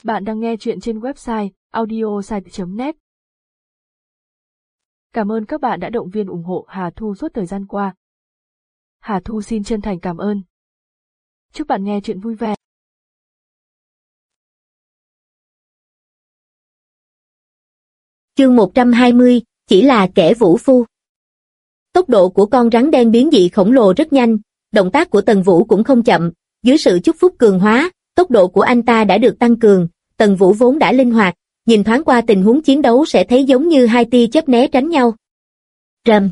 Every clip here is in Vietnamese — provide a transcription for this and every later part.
Bạn đang nghe chuyện trên website audiosite.net. Cảm ơn các bạn đã động viên ủng hộ Hà Thu suốt thời gian qua. Hà Thu xin chân thành cảm ơn. Chúc bạn nghe chuyện vui vẻ. Chương 120, chỉ là kẻ vũ phu. Tốc độ của con rắn đen biến dị khổng lồ rất nhanh, động tác của Tần Vũ cũng không chậm, dưới sự chúc phúc cường hóa, tốc độ của anh ta đã được tăng cường, Tần Vũ vốn đã linh hoạt, nhìn thoáng qua tình huống chiến đấu sẽ thấy giống như hai tia chớp né tránh nhau. Rầm.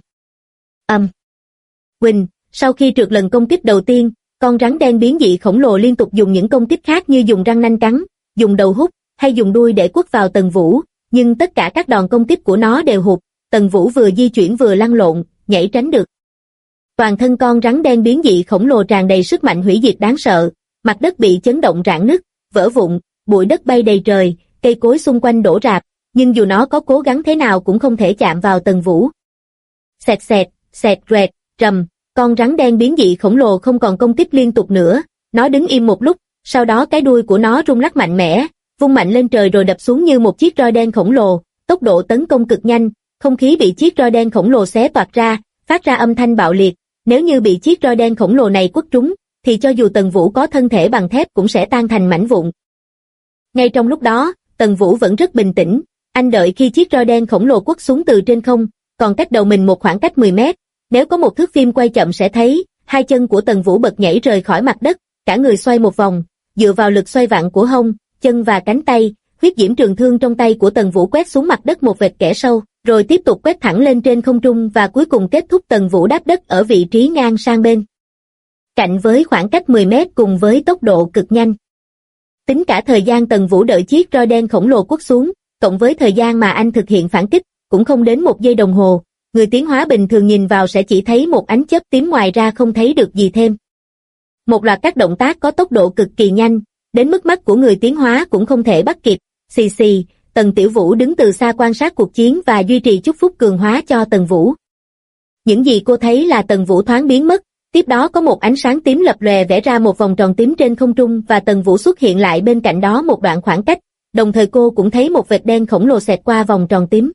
Quỳnh, sau khi trượt lần công kích đầu tiên, con rắn đen biến dị khổng lồ liên tục dùng những công kích khác như dùng răng nanh cắn, dùng đầu hút, hay dùng đuôi để quất vào Tần Vũ, nhưng tất cả các đòn công kích của nó đều hụt, Tần Vũ vừa di chuyển vừa lăn lộn, nhảy tránh được. Toàn thân con rắn đen biến dị khổng lồ tràn đầy sức mạnh hủy diệt đáng sợ, mặt đất bị chấn động rạn nứt, vỡ vụn, bụi đất bay đầy trời, cây cối xung quanh đổ rạp, nhưng dù nó có cố gắng thế nào cũng không thể chạm vào Tần Vũ. Xẹt xẹt, xẹt rẹt, rầm, con rắn đen biến dị khổng lồ không còn công kích liên tục nữa, nó đứng im một lúc, sau đó cái đuôi của nó rung lắc mạnh mẽ, vung mạnh lên trời rồi đập xuống như một chiếc roi đen khổng lồ, tốc độ tấn công cực nhanh, không khí bị chiếc roi đen khổng lồ xé toạc ra, phát ra âm thanh bạo liệt, nếu như bị chiếc roi đen khổng lồ này quất trúng, thì cho dù Tần Vũ có thân thể bằng thép cũng sẽ tan thành mảnh vụn. Ngay trong lúc đó, Tần Vũ vẫn rất bình tĩnh, anh đợi khi chiếc roi đen khổng lồ quất xuống từ trên không, còn cách đầu mình một khoảng cách 10 mét, nếu có một thước phim quay chậm sẽ thấy, hai chân của Tần Vũ bật nhảy rời khỏi mặt đất, cả người xoay một vòng, dựa vào lực xoay vặn của hông, chân và cánh tay, huyết diễm trường thương trong tay của Tần Vũ quét xuống mặt đất một vệt kẻ sâu, rồi tiếp tục quét thẳng lên trên không trung và cuối cùng kết thúc Tần Vũ đáp đất ở vị trí ngang sang bên cạnh với khoảng cách 10 mét cùng với tốc độ cực nhanh. Tính cả thời gian Tần Vũ đợi chiếc roi đen khổng lồ quất xuống, cộng với thời gian mà anh thực hiện phản kích, cũng không đến 1 giây đồng hồ, người tiến hóa bình thường nhìn vào sẽ chỉ thấy một ánh chớp tím ngoài ra không thấy được gì thêm. Một loạt các động tác có tốc độ cực kỳ nhanh, đến mức mắt của người tiến hóa cũng không thể bắt kịp. Xì xì, Tần Tiểu Vũ đứng từ xa quan sát cuộc chiến và duy trì chúc phúc cường hóa cho Tần Vũ. Những gì cô thấy là Tần Vũ thoáng biến mất, tiếp đó có một ánh sáng tím lập lòe vẽ ra một vòng tròn tím trên không trung và Tần Vũ xuất hiện lại bên cạnh đó một đoạn khoảng cách, đồng thời cô cũng thấy một vệt đen khổng lồ xẹt qua vòng tròn tím.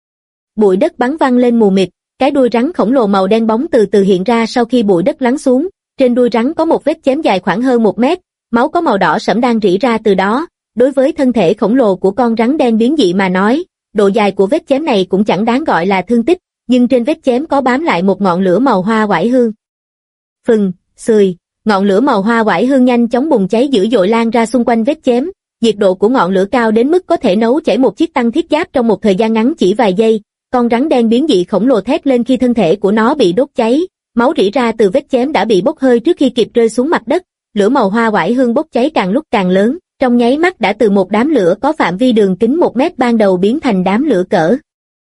Bụi đất bắn văng lên mù mịt, cái đuôi rắn khổng lồ màu đen bóng từ từ hiện ra sau khi bụi đất lắng xuống, trên đuôi rắn có một vết chém dài khoảng hơn 1 mét, máu có màu đỏ sẫm đang rỉ ra từ đó. Đối với thân thể khổng lồ của con rắn đen biến dị mà nói, độ dài của vết chém này cũng chẳng đáng gọi là thương tích, nhưng trên vết chém có bám lại một ngọn lửa màu hoa oải hương. Phừng, xười, ngọn lửa màu hoa oải hương nhanh chóng bùng cháy dữ dội lan ra xung quanh vết chém, nhiệt độ của ngọn lửa cao đến mức có thể nấu chảy một chiếc tăng thiết giáp trong một thời gian ngắn chỉ vài giây. Con rắn đen biến dị khổng lồ thét lên khi thân thể của nó bị đốt cháy, máu rỉ ra từ vết chém đã bị bốc hơi trước khi kịp rơi xuống mặt đất, lửa màu hoa oải hương bốc cháy càng lúc càng lớn. Trong nháy mắt đã từ một đám lửa có phạm vi đường kính 1 mét ban đầu biến thành đám lửa cỡ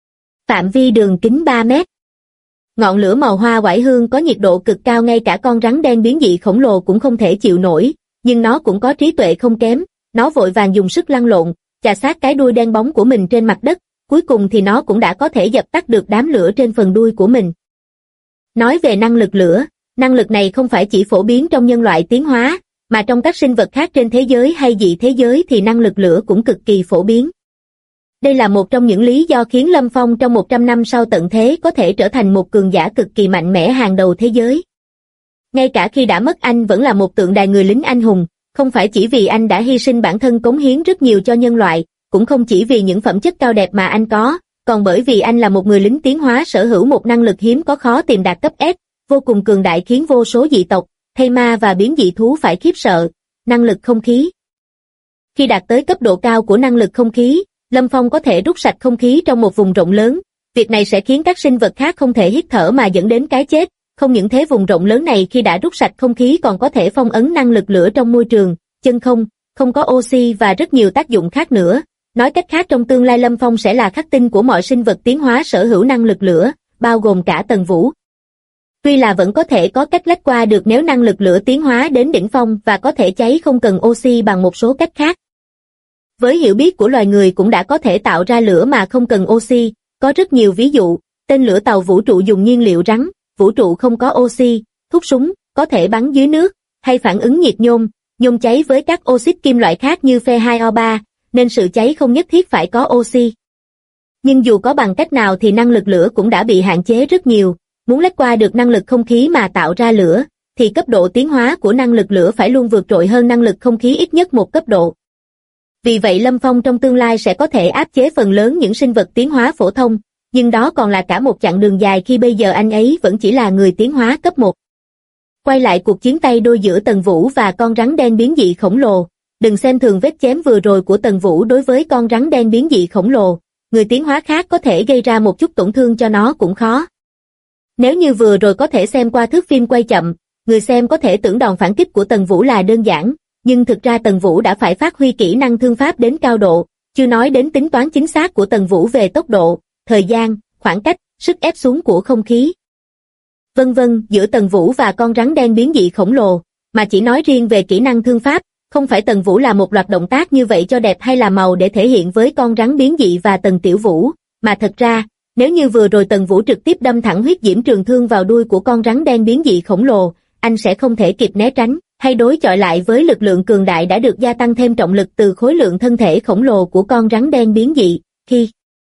phạm vi đường kính 3 mét. Ngọn lửa màu hoa oải hương có nhiệt độ cực cao, ngay cả con rắn đen biến dị khổng lồ cũng không thể chịu nổi, nhưng nó cũng có trí tuệ không kém, nó vội vàng dùng sức lăn lộn, chà sát cái đuôi đen bóng của mình trên mặt đất, cuối cùng thì nó cũng đã có thể dập tắt được đám lửa trên phần đuôi của mình. Nói về năng lực lửa, năng lực này không phải chỉ phổ biến trong nhân loại tiến hóa, mà trong các sinh vật khác trên thế giới hay dị thế giới thì năng lực lửa cũng cực kỳ phổ biến. Đây là một trong những lý do khiến Lâm Phong trong 100 năm sau tận thế có thể trở thành một cường giả cực kỳ mạnh mẽ hàng đầu thế giới. Ngay cả khi đã mất anh vẫn là một tượng đài người lính anh hùng, không phải chỉ vì anh đã hy sinh bản thân cống hiến rất nhiều cho nhân loại, cũng không chỉ vì những phẩm chất cao đẹp mà anh có, còn bởi vì anh là một người lính tiến hóa sở hữu một năng lực hiếm có khó tìm đạt cấp S, vô cùng cường đại khiến vô số dị tộc, thây ma và biến dị thú phải khiếp sợ, năng lực không khí. Khi đạt tới cấp độ cao của năng lực không khí, Lâm Phong có thể rút sạch không khí trong một vùng rộng lớn, việc này sẽ khiến các sinh vật khác không thể hít thở mà dẫn đến cái chết, không những thế vùng rộng lớn này khi đã rút sạch không khí còn có thể phong ấn năng lực lửa trong môi trường, chân không, không có oxy và rất nhiều tác dụng khác nữa. Nói cách khác trong tương lai Lâm Phong sẽ là khắc tinh của mọi sinh vật tiến hóa sở hữu năng lực lửa, bao gồm cả Tần Vũ. Tuy là vẫn có thể có cách lách qua được nếu năng lực lửa tiến hóa đến đỉnh phong và có thể cháy không cần oxy bằng một số cách khác. Với hiểu biết của loài người cũng đã có thể tạo ra lửa mà không cần oxy, có rất nhiều ví dụ, tên lửa tàu vũ trụ dùng nhiên liệu rắn, vũ trụ không có oxy, thuốc súng, có thể bắn dưới nước, hay phản ứng nhiệt nhôm, Nhôm cháy với các oxit kim loại khác như Fe2O3, nên sự cháy không nhất thiết phải có oxy. Nhưng dù có bằng cách nào thì năng lực lửa cũng đã bị hạn chế rất nhiều, muốn lách qua được năng lực không khí mà tạo ra lửa, thì cấp độ tiến hóa của năng lực lửa phải luôn vượt trội hơn năng lực không khí ít nhất một cấp độ. Vì vậy Lâm Phong trong tương lai sẽ có thể áp chế phần lớn những sinh vật tiến hóa phổ thông, nhưng đó còn là cả một chặng đường dài khi bây giờ anh ấy vẫn chỉ là người tiến hóa cấp 1. Quay lại cuộc chiến tay đôi giữa Tần Vũ và con rắn đen biến dị khổng lồ, đừng xem thường vết chém vừa rồi của Tần Vũ đối với con rắn đen biến dị khổng lồ, người tiến hóa khác có thể gây ra một chút tổn thương cho nó cũng khó. Nếu như vừa rồi có thể xem qua thước phim quay chậm, người xem có thể tưởng đòn phản kích của Tần Vũ là đơn giản, nhưng thực ra Tần Vũ đã phải phát huy kỹ năng thương pháp đến cao độ, chưa nói đến tính toán chính xác của Tần Vũ về tốc độ, thời gian, khoảng cách, sức ép xuống của không khí. Vân vân, giữa Tần Vũ và con rắn đen biến dị khổng lồ, mà chỉ nói riêng về kỹ năng thương pháp, không phải Tần Vũ là một loạt động tác như vậy cho đẹp hay là màu để thể hiện với con rắn biến dị và Tần Tiểu Vũ, mà thật ra, nếu như vừa rồi Tần Vũ trực tiếp đâm thẳng huyết diễm trường thương vào đuôi của con rắn đen biến dị khổng lồ, anh sẽ không thể kịp né tránh, hay đối chọi lại với lực lượng cường đại đã được gia tăng thêm trọng lực từ khối lượng thân thể khổng lồ của con rắn đen biến dị, khi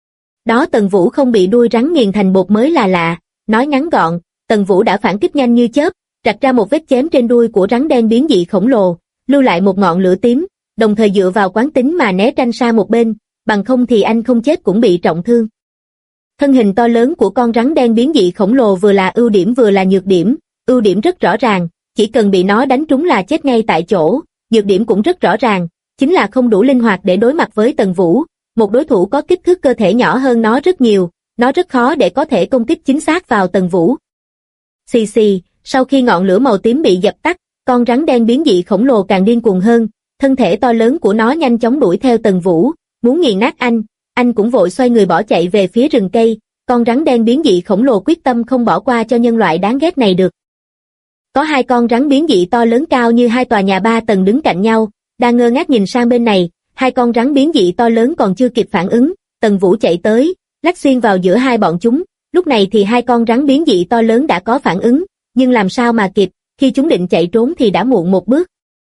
đó Tần Vũ không bị đuôi rắn nghiền thành bột mới là lạ. Nói ngắn gọn, Tần Vũ đã phản kích nhanh như chớp, rạch ra một vết chém trên đuôi của rắn đen biến dị khổng lồ, lưu lại một ngọn lửa tím, đồng thời dựa vào quán tính mà né tranh sang một bên, bằng không thì anh không chết cũng bị trọng thương. Thân hình to lớn của con rắn đen biến dị khổng lồ vừa là ưu điểm vừa là nhược điểm, ưu điểm rất rõ ràng, chỉ cần bị nó đánh trúng là chết ngay tại chỗ, nhược điểm cũng rất rõ ràng, chính là không đủ linh hoạt để đối mặt với Tần Vũ, một đối thủ có kích thước cơ thể nhỏ hơn nó rất nhiều, nó rất khó để có thể công kích chính xác vào Tần Vũ. Xì xì, sau khi ngọn lửa màu tím bị dập tắt, con rắn đen biến dị khổng lồ càng điên cuồng hơn, thân thể to lớn của nó nhanh chóng đuổi theo Tần Vũ, muốn nghiền nát anh cũng vội xoay người bỏ chạy về phía rừng cây, con rắn đen biến dị khổng lồ quyết tâm không bỏ qua cho nhân loại đáng ghét này được. Có hai con rắn biến dị to lớn cao như hai tòa nhà 3 tầng đứng cạnh nhau, đang ngơ ngác nhìn sang bên này, hai con rắn biến dị to lớn còn chưa kịp phản ứng, Tần Vũ chạy tới, lách xuyên vào giữa hai bọn chúng, lúc này thì hai con rắn biến dị to lớn đã có phản ứng, nhưng làm sao mà kịp, khi chúng định chạy trốn thì đã muộn một bước.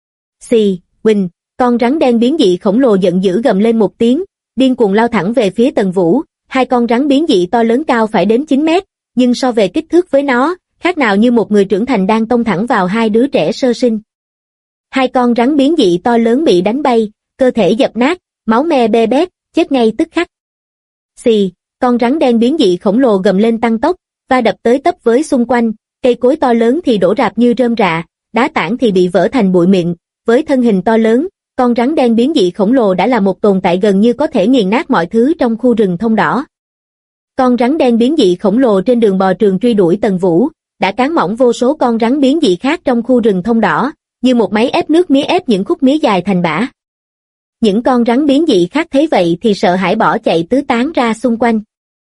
Xì, Quỳnh, con rắn đen biến dị khổng lồ giận dữ gầm lên một tiếng, điên cuồng lao thẳng về phía Tần Vũ, hai con rắn biến dị to lớn cao phải đến 9 mét, nhưng so về kích thước với nó, khác nào như một người trưởng thành đang tông thẳng vào hai đứa trẻ sơ sinh. Hai con rắn biến dị to lớn bị đánh bay, cơ thể dập nát, máu me be bét, chết ngay tức khắc. Xì, con rắn đen biến dị khổng lồ gầm lên tăng tốc, va đập tới tấp với xung quanh, cây cối to lớn thì đổ rạp như rơm rạ, đá tảng thì bị vỡ thành bụi mịn, với thân hình to lớn, con rắn đen biến dị khổng lồ đã là một tồn tại gần như có thể nghiền nát mọi thứ trong khu rừng thông đỏ. Con rắn đen biến dị khổng lồ trên đường bò trường truy đuổi Tần Vũ, đã cán mỏng vô số con rắn biến dị khác trong khu rừng thông đỏ, như một máy ép nước mía ép những khúc mía dài thành bã. Những con rắn biến dị khác thấy vậy thì sợ hãi bỏ chạy tứ tán ra xung quanh.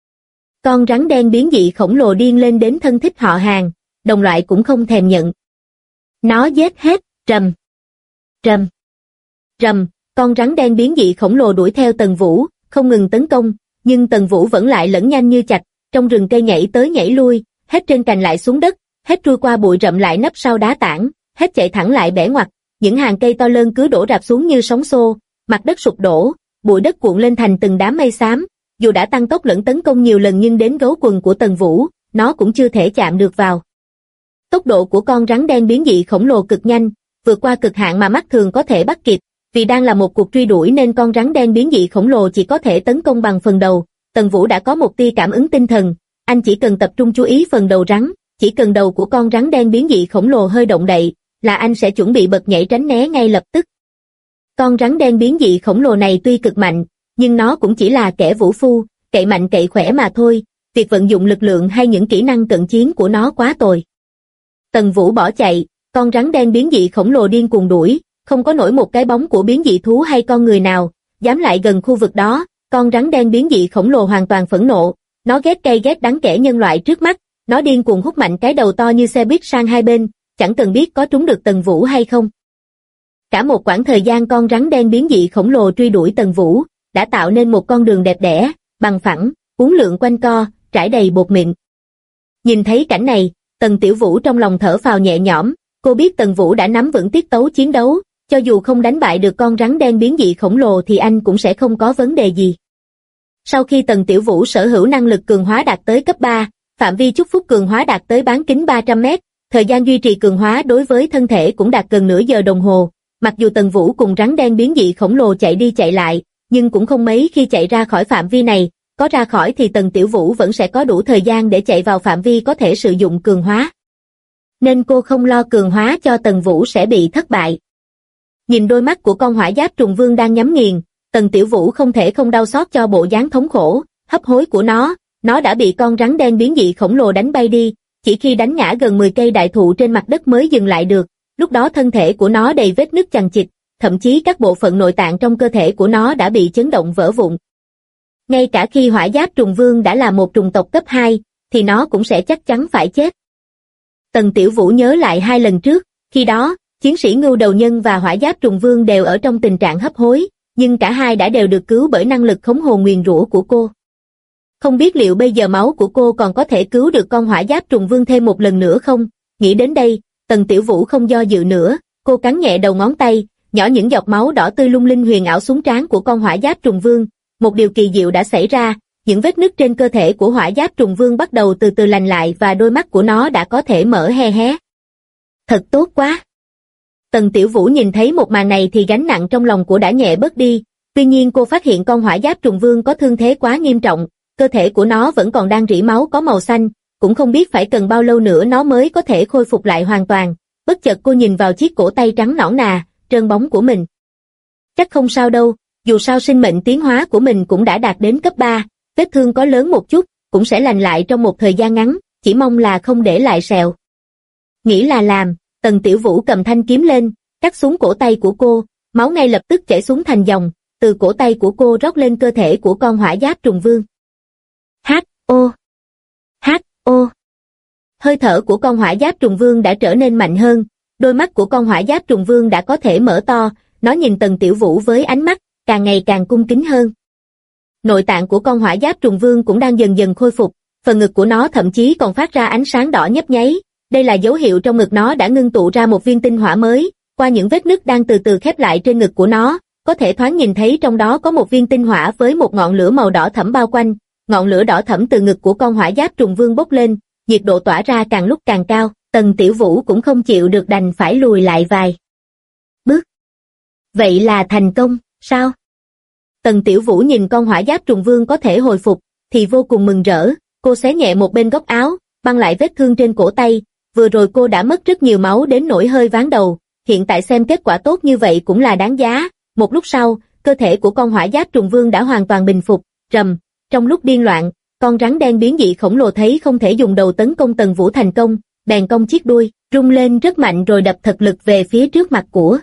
Con rắn đen biến dị khổng lồ điên lên đến thân thích họ hàng, đồng loại cũng không thèm nhận. Nó giết hết, rầm, rầm, rầm, con rắn đen biến dị khổng lồ đuổi theo Tần Vũ, không ngừng tấn công, nhưng Tần Vũ vẫn lại lẫn nhanh như chạch, trong rừng cây nhảy tới nhảy lui, hết trên cành lại xuống đất, hết trôi qua bụi rậm lại nấp sau đá tảng, hết chạy thẳng lại bẻ ngoặt, những hàng cây to lớn cứ đổ rạp xuống như sóng xô, mặt đất sụp đổ, bụi đất cuộn lên thành từng đám mây xám, dù đã tăng tốc lẫn tấn công nhiều lần nhưng đến gấu quần của Tần Vũ, nó cũng chưa thể chạm được vào. Tốc độ của con rắn đen biến dị khổng lồ cực nhanh, vượt qua cực hạn mà mắt thường có thể bắt kịp, vì đang là một cuộc truy đuổi nên con rắn đen biến dị khổng lồ chỉ có thể tấn công bằng phần đầu. Tần Vũ đã có một tia cảm ứng tinh thần, anh chỉ cần tập trung chú ý phần đầu rắn, chỉ cần đầu của con rắn đen biến dị khổng lồ hơi động đậy, là anh sẽ chuẩn bị bật nhảy tránh né ngay lập tức. Con rắn đen biến dị khổng lồ này tuy cực mạnh, nhưng nó cũng chỉ là kẻ vũ phu, cậy mạnh cậy khỏe mà thôi, việc vận dụng lực lượng hay những kỹ năng cận chiến của nó quá tồi. Tần Vũ bỏ chạy, con rắn đen biến dị khổng lồ điên cuồng đuổi, không có nổi một cái bóng của biến dị thú hay con người nào dám lại gần khu vực đó. Con rắn đen biến dị khổng lồ hoàn toàn phẫn nộ, nó ghét cay ghét đắng kẻ nhân loại trước mắt, nó điên cuồng hút mạnh cái đầu to như xe buýt sang hai bên, chẳng cần biết có trúng được Tần Vũ hay không. Cả một quãng thời gian con rắn đen biến dị khổng lồ truy đuổi Tần Vũ, đã tạo nên một con đường đẹp đẽ, bằng phẳng, uốn lượn quanh co, trải đầy bột mịn. Nhìn thấy cảnh này, Tần Tiểu Vũ trong lòng thở phào nhẹ nhõm, cô biết Tần Vũ đã nắm vững tiết tấu chiến đấu, cho dù không đánh bại được con rắn đen biến dị khổng lồ thì anh cũng sẽ không có vấn đề gì. Sau khi Tần Tiểu Vũ sở hữu năng lực cường hóa đạt tới cấp 3, phạm vi chúc phúc cường hóa đạt tới bán kính 300 mét, thời gian duy trì cường hóa đối với thân thể cũng đạt gần nửa giờ đồng hồ. Mặc dù Tần Vũ cùng rắn đen biến dị khổng lồ chạy đi chạy lại, nhưng cũng không mấy khi chạy ra khỏi phạm vi này, có ra khỏi thì Tần Tiểu Vũ vẫn sẽ có đủ thời gian để chạy vào phạm vi có thể sử dụng cường hóa. Nên cô không lo cường hóa cho Tần Vũ sẽ bị thất bại. Nhìn đôi mắt của con hỏa giáp trùng vương đang nhắm nghiền, Tần Tiểu Vũ không thể không đau xót cho bộ dáng thống khổ, hấp hối của nó đã bị con rắn đen biến dị khổng lồ đánh bay đi, chỉ khi đánh ngã gần 10 cây đại thụ trên mặt đất mới dừng lại được, lúc đó thân thể của nó đầy vết nứt chằng chịt, thậm chí các bộ phận nội tạng trong cơ thể của nó đã bị chấn động vỡ vụn. Ngay cả khi hỏa giáp trùng vương đã là một trùng tộc cấp 2, thì nó cũng sẽ chắc chắn phải chết. Tần Tiểu Vũ nhớ lại 2 lần trước, khi đó, chiến sĩ ngưu đầu nhân và hỏa giáp trùng vương đều ở trong tình trạng hấp hối, nhưng cả hai đã đều được cứu bởi năng lực khống hồn nguyền rủa của cô. Không biết liệu bây giờ máu của cô còn có thể cứu được con hỏa giáp trùng vương thêm một lần nữa không? Nghĩ đến đây, Tần Tiểu Vũ không do dự nữa, cô cắn nhẹ đầu ngón tay, nhỏ những giọt máu đỏ tươi lung linh huyền ảo xuống trán của con hỏa giáp trùng vương. Một điều kỳ diệu đã xảy ra, những vết nứt trên cơ thể của hỏa giáp trùng vương bắt đầu từ từ lành lại và đôi mắt của nó đã có thể mở hé hé. Thật tốt quá! Tần Tiểu Vũ nhìn thấy một màn này thì gánh nặng trong lòng của đã nhẹ bớt đi, tuy nhiên cô phát hiện con hỏa giáp trùng vương có thương thế quá nghiêm trọng, cơ thể của nó vẫn còn đang rỉ máu có màu xanh, cũng không biết phải cần bao lâu nữa nó mới có thể khôi phục lại hoàn toàn. Bất chợt cô nhìn vào chiếc cổ tay trắng nõn nà, trơn bóng của mình. Chắc không sao đâu, dù sao sinh mệnh tiến hóa của mình cũng đã đạt đến cấp 3, vết thương có lớn một chút, cũng sẽ lành lại trong một thời gian ngắn, chỉ mong là không để lại sẹo. Nghĩ là làm, Tần Tiểu Vũ cầm thanh kiếm lên, cắt xuống cổ tay của cô, máu ngay lập tức chảy xuống thành dòng, từ cổ tay của cô rót lên cơ thể của con hỏa giáp trùng vương. H.O. H.O. Hơi thở của con hỏa giáp trùng vương đã trở nên mạnh hơn, đôi mắt của con hỏa giáp trùng vương đã có thể mở to, nó nhìn Tần Tiểu Vũ với ánh mắt càng ngày càng cung kính hơn. Nội tạng của con hỏa giáp trùng vương cũng đang dần dần khôi phục, phần ngực của nó thậm chí còn phát ra ánh sáng đỏ nhấp nháy, đây là dấu hiệu trong ngực nó đã ngưng tụ ra một viên tinh hỏa mới, qua những vết nứt đang từ từ khép lại trên ngực của nó, có thể thoáng nhìn thấy trong đó có một viên tinh hỏa với một ngọn lửa màu đỏ thẫm bao quanh, ngọn lửa đỏ thẫm từ ngực của con hỏa giáp trùng vương bốc lên, nhiệt độ tỏa ra càng lúc càng cao, Tần Tiểu Vũ cũng không chịu được đành phải lùi lại vài bước. Vậy là thành công, sao? Tần Tiểu Vũ nhìn con hỏa giáp trùng vương có thể hồi phục, thì vô cùng mừng rỡ, cô xé nhẹ một bên góc áo, băng lại vết thương trên cổ tay, vừa rồi cô đã mất rất nhiều máu đến nỗi hơi ván đầu, hiện tại xem kết quả tốt như vậy cũng là đáng giá. Một lúc sau, cơ thể của con hỏa giáp trùng vương đã hoàn toàn bình phục, rầm, trong lúc điên loạn, con rắn đen biến dị khổng lồ thấy không thể dùng đầu tấn công Tần Vũ thành công, bèn cong chiếc đuôi, rung lên rất mạnh rồi đập thật lực về phía trước mặt của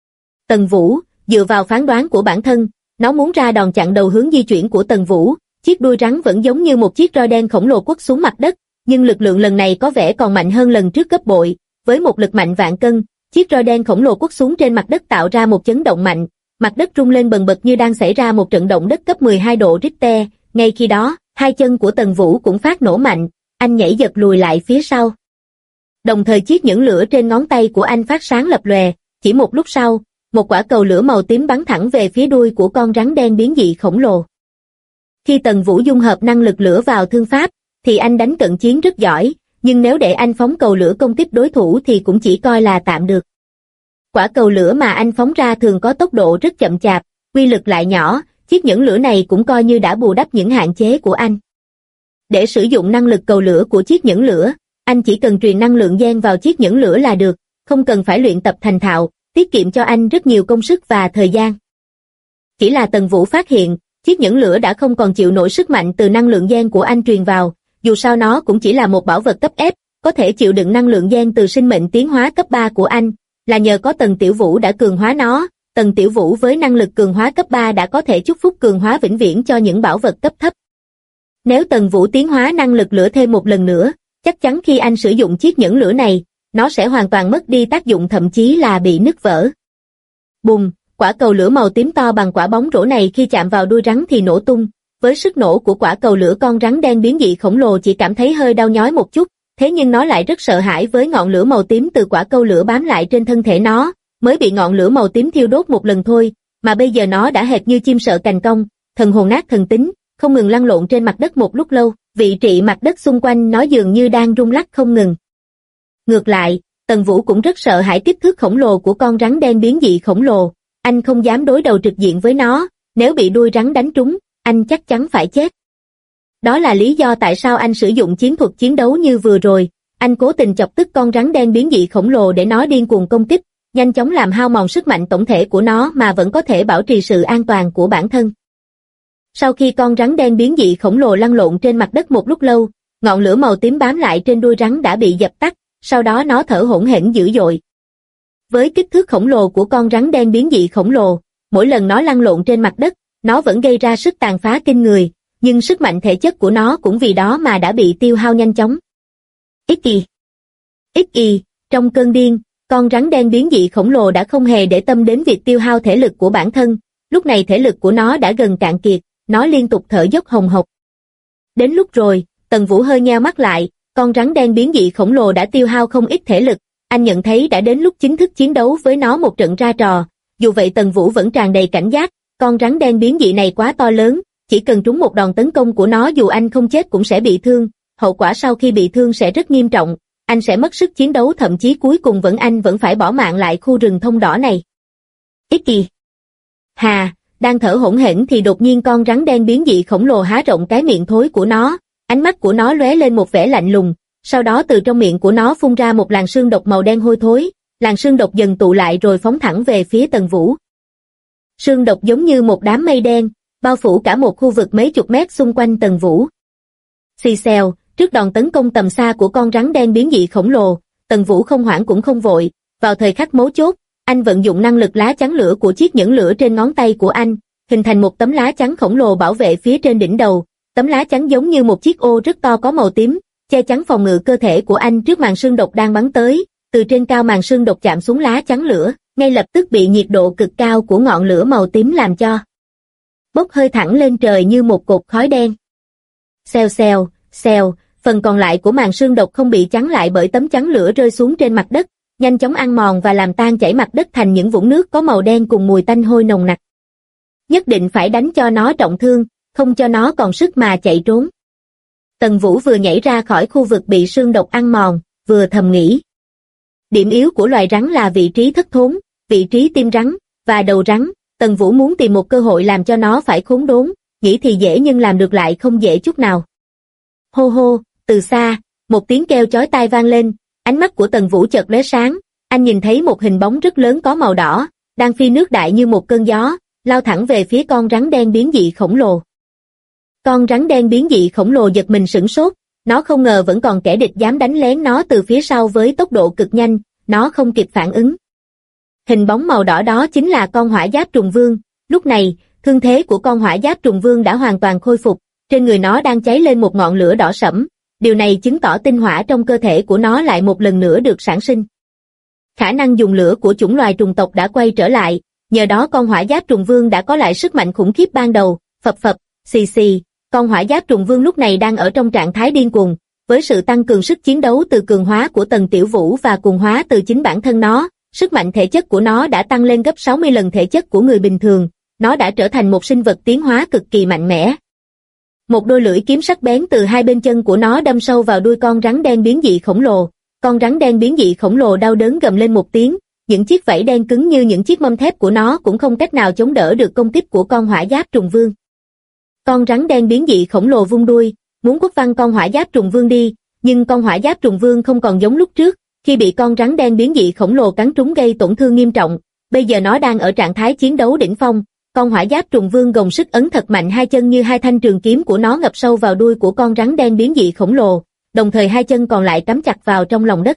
Tần Vũ. Dựa vào phán đoán của bản thân, nó muốn ra đòn chặn đầu hướng di chuyển của Tần Vũ, chiếc đuôi rắn vẫn giống như một chiếc roi đen khổng lồ quất xuống mặt đất, nhưng lực lượng lần này có vẻ còn mạnh hơn lần trước gấp bội, với một lực mạnh vạn cân, chiếc roi đen khổng lồ quất xuống trên mặt đất tạo ra một chấn động mạnh, mặt đất rung lên bần bật như đang xảy ra một trận động đất cấp 12 độ Richter, ngay khi đó, hai chân của Tần Vũ cũng phát nổ mạnh, anh nhảy giật lùi lại phía sau. Đồng thời chiếc nhẫn lửa trên ngón tay của anh phát sáng lập lòe, chỉ một lúc sau, một quả cầu lửa màu tím bắn thẳng về phía đuôi của con rắn đen biến dị khổng lồ. Khi Tần Vũ dung hợp năng lực lửa vào thương pháp, thì anh đánh cận chiến rất giỏi, nhưng nếu để anh phóng cầu lửa công kích đối thủ thì cũng chỉ coi là tạm được. Quả cầu lửa mà anh phóng ra thường có tốc độ rất chậm chạp, uy lực lại nhỏ, chiếc nhẫn lửa này cũng coi như đã bù đắp những hạn chế của anh. Để sử dụng năng lực cầu lửa của chiếc nhẫn lửa, anh chỉ cần truyền năng lượng gen vào chiếc nhẫn lửa là được, không cần phải luyện tập thành thạo, tiết kiệm cho anh rất nhiều công sức và thời gian. Chỉ là Tần Vũ phát hiện, chiếc nhẫn lửa đã không còn chịu nổi sức mạnh từ năng lượng gen của anh truyền vào, dù sao nó cũng chỉ là một bảo vật cấp ép, có thể chịu đựng năng lượng gen từ sinh mệnh tiến hóa cấp 3 của anh, là nhờ có Tần Tiểu Vũ đã cường hóa nó. Tần Tiểu Vũ với năng lực cường hóa cấp 3 đã có thể chúc phúc cường hóa vĩnh viễn cho những bảo vật cấp thấp. Nếu Tần Vũ tiến hóa năng lực lửa thêm một lần nữa, chắc chắn khi anh sử dụng chiếc nhẫn lửa này, nó sẽ hoàn toàn mất đi tác dụng, thậm chí là bị nứt vỡ. Bùng, quả cầu lửa màu tím to bằng quả bóng rổ này khi chạm vào đuôi rắn thì nổ tung. Với sức nổ của quả cầu lửa, con rắn đen biến dị khổng lồ chỉ cảm thấy hơi đau nhói một chút, thế nhưng nó lại rất sợ hãi với ngọn lửa màu tím từ quả cầu lửa bám lại trên thân thể nó. mới bị ngọn lửa màu tím thiêu đốt một lần thôi, mà bây giờ nó đã hệt như chim sợ cành cong, thần hồn nát thần tính, không ngừng lăn lộn trên mặt đất một lúc lâu, vị trí mặt đất xung quanh nó dường như đang rung lắc không ngừng. Ngược lại, Tần Vũ cũng rất sợ hãi kích thước khổng lồ của con rắn đen biến dị khổng lồ, anh không dám đối đầu trực diện với nó, nếu bị đuôi rắn đánh trúng, anh chắc chắn phải chết. Đó là lý do tại sao anh sử dụng chiến thuật chiến đấu như vừa rồi, anh cố tình chọc tức con rắn đen biến dị khổng lồ để nó điên cuồng công kích, nhanh chóng làm hao mòn sức mạnh tổng thể của nó mà vẫn có thể bảo trì sự an toàn của bản thân. Sau khi con rắn đen biến dị khổng lồ lăn lộn trên mặt đất một lúc lâu, ngọn lửa màu tím bám lại trên đuôi rắn đã bị dập tắt, sau đó nó thở hổn hển dữ dội. Với kích thước khổng lồ của con rắn đen biến dị khổng lồ, mỗi lần nó lăn lộn trên mặt đất, nó vẫn gây ra sức tàn phá kinh người, nhưng sức mạnh thể chất của nó cũng vì đó mà đã bị tiêu hao nhanh chóng. Trong cơn điên, con rắn đen biến dị khổng lồ đã không hề để tâm đến việc tiêu hao thể lực của bản thân, lúc này thể lực của nó đã gần cạn kiệt, nó liên tục thở dốc hồng hộc. Đến lúc rồi, Tần Vũ hơi nheo mắt lại, con rắn đen biến dị khổng lồ đã tiêu hao không ít thể lực, anh nhận thấy đã đến lúc chính thức chiến đấu với nó một trận ra trò, dù vậy Tần Vũ vẫn tràn đầy cảnh giác, con rắn đen biến dị này quá to lớn, chỉ cần trúng một đòn tấn công của nó dù anh không chết cũng sẽ bị thương, hậu quả sau khi bị thương sẽ rất nghiêm trọng, anh sẽ mất sức chiến đấu thậm chí cuối cùng anh vẫn phải bỏ mạng lại khu rừng thông đỏ này. Đang thở hổn hển thì đột nhiên con rắn đen biến dị khổng lồ há rộng cái miệng thối của nó, ánh mắt của nó lóe lên một vẻ lạnh lùng, sau đó từ trong miệng của nó phun ra một làn sương độc màu đen hôi thối, làn sương độc dần tụ lại rồi phóng thẳng về phía Tần Vũ. Sương độc giống như một đám mây đen, bao phủ cả một khu vực mấy chục mét xung quanh Tần Vũ. Xì xèo, trước đòn tấn công tầm xa của con rắn đen biến dị khổng lồ, Tần Vũ không hoảng cũng không vội, vào thời khắc mấu chốt, anh vận dụng năng lực lá chắn lửa của chiếc nhẫn lửa trên ngón tay của anh, hình thành một tấm lá chắn khổng lồ bảo vệ phía trên đỉnh đầu. Tấm lá chắn giống như một chiếc ô rất to có màu tím, che chắn phòng ngự cơ thể của anh trước màn sương độc đang bắn tới. Từ trên cao màn sương độc chạm xuống lá chắn lửa, ngay lập tức bị nhiệt độ cực cao của ngọn lửa màu tím làm cho bốc hơi thẳng lên trời như một cột khói đen. Xèo, phần còn lại của màn sương độc không bị chắn lại bởi tấm chắn lửa rơi xuống trên mặt đất, nhanh chóng ăn mòn và làm tan chảy mặt đất thành những vũng nước có màu đen cùng mùi tanh hôi nồng nặc. Nhất định phải đánh cho nó trọng thương, không cho nó còn sức mà chạy trốn. Tần Vũ vừa nhảy ra khỏi khu vực bị sương độc ăn mòn, vừa thầm nghĩ. Điểm yếu của loài rắn là vị trí thất thốn, vị trí tim rắn và đầu rắn. Tần Vũ muốn tìm một cơ hội làm cho nó phải khốn đốn, nghĩ thì dễ nhưng làm được lại không dễ chút nào. Hô hô, từ xa, một tiếng kêu chói tai vang lên, ánh mắt của Tần Vũ chợt lóe sáng, anh nhìn thấy một hình bóng rất lớn có màu đỏ, đang phi nước đại như một cơn gió, lao thẳng về phía con rắn đen biến dị khổng lồ. Con rắn đen biến dị khổng lồ giật mình sửng sốt, nó không ngờ vẫn còn kẻ địch dám đánh lén nó từ phía sau với tốc độ cực nhanh, nó không kịp phản ứng. Hình bóng màu đỏ đó chính là con hỏa giáp trùng vương, lúc này, thương thế của con hỏa giáp trùng vương đã hoàn toàn khôi phục, trên người nó đang cháy lên một ngọn lửa đỏ sẫm, điều này chứng tỏ tinh hỏa trong cơ thể của nó lại một lần nữa được sản sinh. Khả năng dùng lửa của chủng loài trùng tộc đã quay trở lại, nhờ đó con hỏa giáp trùng vương đã có lại sức mạnh khủng khiếp ban đầu, phập, xì, con hỏa giáp trùng vương lúc này đang ở trong trạng thái điên cuồng, với sự tăng cường sức chiến đấu từ cường hóa của Tần Tiểu Vũ và cuồng hóa từ chính bản thân nó, sức mạnh thể chất của nó đã tăng lên gấp 60 lần thể chất của người bình thường, nó đã trở thành một sinh vật tiến hóa cực kỳ mạnh mẽ. Một đôi lưỡi kiếm sắc bén từ hai bên chân của nó đâm sâu vào đuôi con rắn đen biến dị khổng lồ, con rắn đen biến dị khổng lồ đau đớn gầm lên một tiếng, những chiếc vảy đen cứng như những chiếc mâm thép của nó cũng không cách nào chống đỡ được công kích của con hỏa giáp trùng vương. Con rắn đen biến dị khổng lồ vung đuôi, muốn quất văng con hỏa giáp trùng vương đi, nhưng con hỏa giáp trùng vương không còn giống lúc trước, khi bị con rắn đen biến dị khổng lồ cắn trúng gây tổn thương nghiêm trọng, bây giờ nó đang ở trạng thái chiến đấu đỉnh phong, con hỏa giáp trùng vương gồng sức ấn thật mạnh hai chân như hai thanh trường kiếm của nó ngập sâu vào đuôi của con rắn đen biến dị khổng lồ, đồng thời hai chân còn lại cắm chặt vào trong lòng đất.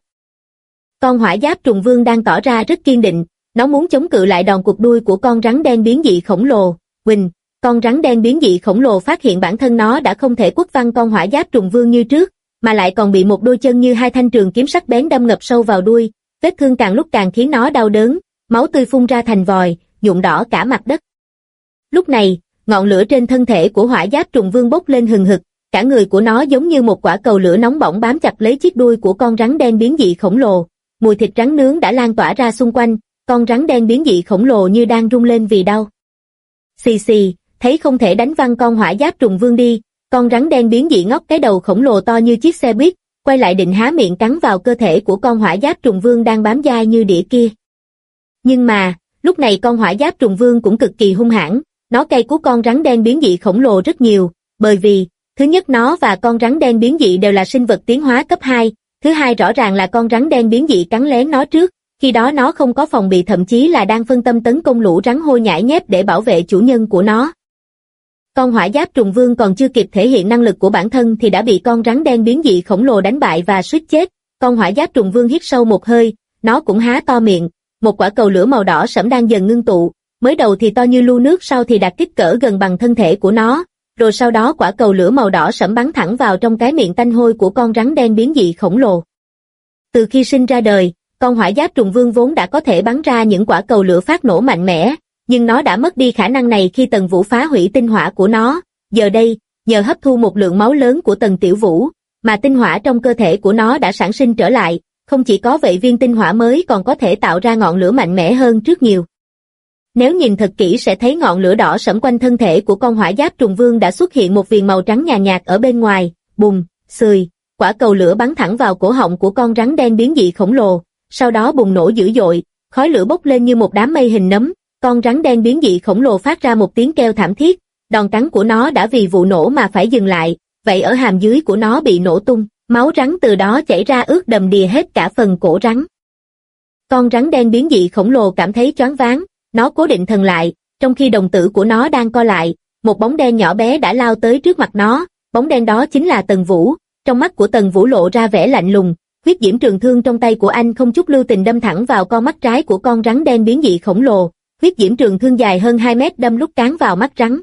Con hỏa giáp trùng vương đang tỏ ra rất kiên định, nó muốn chống cự lại đòn cụt đuôi của con rắn đen biến dị khổng lồ. Con rắn đen biến dị khổng lồ phát hiện bản thân nó đã không thể quất văng con hỏa giáp trùng vương như trước, mà lại còn bị một đôi chân như hai thanh trường kiếm sắc bén đâm ngập sâu vào đuôi, vết thương càng lúc càng khiến nó đau đớn, máu tươi phun ra thành vòi, nhuộm đỏ cả mặt đất. Lúc này, ngọn lửa trên thân thể của hỏa giáp trùng vương bốc lên hừng hực, cả người của nó giống như một quả cầu lửa nóng bỏng bám chặt lấy chiếc đuôi của con rắn đen biến dị khổng lồ, mùi thịt rắn nướng đã lan tỏa ra xung quanh, con rắn đen biến dị khổng lồ như đang rung lên vì đau. Xì xì, thấy không thể đánh văng con hỏa giáp trùng vương đi, con rắn đen biến dị ngóc cái đầu khổng lồ to như chiếc xe buýt, quay lại định há miệng cắn vào cơ thể của con hỏa giáp trùng vương đang bám dai như đĩa kia. Nhưng mà, lúc này con hỏa giáp trùng vương cũng cực kỳ hung hãn, nó cay cú con rắn đen biến dị khổng lồ rất nhiều, bởi vì, thứ nhất nó và con rắn đen biến dị đều là sinh vật tiến hóa cấp 2, thứ hai rõ ràng là con rắn đen biến dị cắn lén nó trước, khi đó nó không có phòng bị thậm chí là đang phân tâm tấn công lũ rắn hôi nhãi nhép để bảo vệ chủ nhân của nó. Con hỏa giáp trùng vương còn chưa kịp thể hiện năng lực của bản thân thì đã bị con rắn đen biến dị khổng lồ đánh bại và suýt chết. Con hỏa giáp trùng vương hít sâu một hơi, nó cũng há to miệng, một quả cầu lửa màu đỏ sẫm đang dần ngưng tụ, mới đầu thì to như lu nước, sau thì đạt kích cỡ gần bằng thân thể của nó, rồi sau đó quả cầu lửa màu đỏ sẫm bắn thẳng vào trong cái miệng tanh hôi của con rắn đen biến dị khổng lồ. Từ khi sinh ra đời, con hỏa giáp trùng vương vốn đã có thể bắn ra những quả cầu lửa phát nổ mạnh mẽ, nhưng nó đã mất đi khả năng này khi Tần Vũ phá hủy tinh hỏa của nó. Giờ đây, nhờ hấp thu một lượng máu lớn của Tần Tiểu Vũ, mà tinh hỏa trong cơ thể của nó đã sản sinh trở lại, không chỉ có vậy viên tinh hỏa mới còn có thể tạo ra ngọn lửa mạnh mẽ hơn trước nhiều. Nếu nhìn thật kỹ sẽ thấy ngọn lửa đỏ sẫm quanh thân thể của con hỏa giáp trùng vương đã xuất hiện một viền màu trắng nhàn nhạt ở bên ngoài, bùng, xười, quả cầu lửa bắn thẳng vào cổ họng của con rắn đen biến dị khổng lồ, sau đó bùng nổ dữ dội, khói lửa bốc lên như một đám mây hình nấm, con rắn đen biến dị khổng lồ phát ra một tiếng kêu thảm thiết, đòn cắn của nó đã vì vụ nổ mà phải dừng lại, vậy ở hàm dưới của nó bị nổ tung, máu rắn từ đó chảy ra ướt đầm đìa hết cả phần cổ rắn. Con rắn đen biến dị khổng lồ cảm thấy choáng váng, nó cố định thần lại, trong khi đồng tử của nó đang co lại, một bóng đen nhỏ bé đã lao tới trước mặt nó, bóng đen đó chính là Tần Vũ. Trong mắt của Tần Vũ lộ ra vẻ lạnh lùng, huyết diễm trường thương trong tay của anh không chút lưu tình đâm thẳng vào con mắt trái của con rắn đen biến dị khổng lồ, huyết diễm trường thương dài hơn 2 mét đâm lúc cán vào mắt rắn.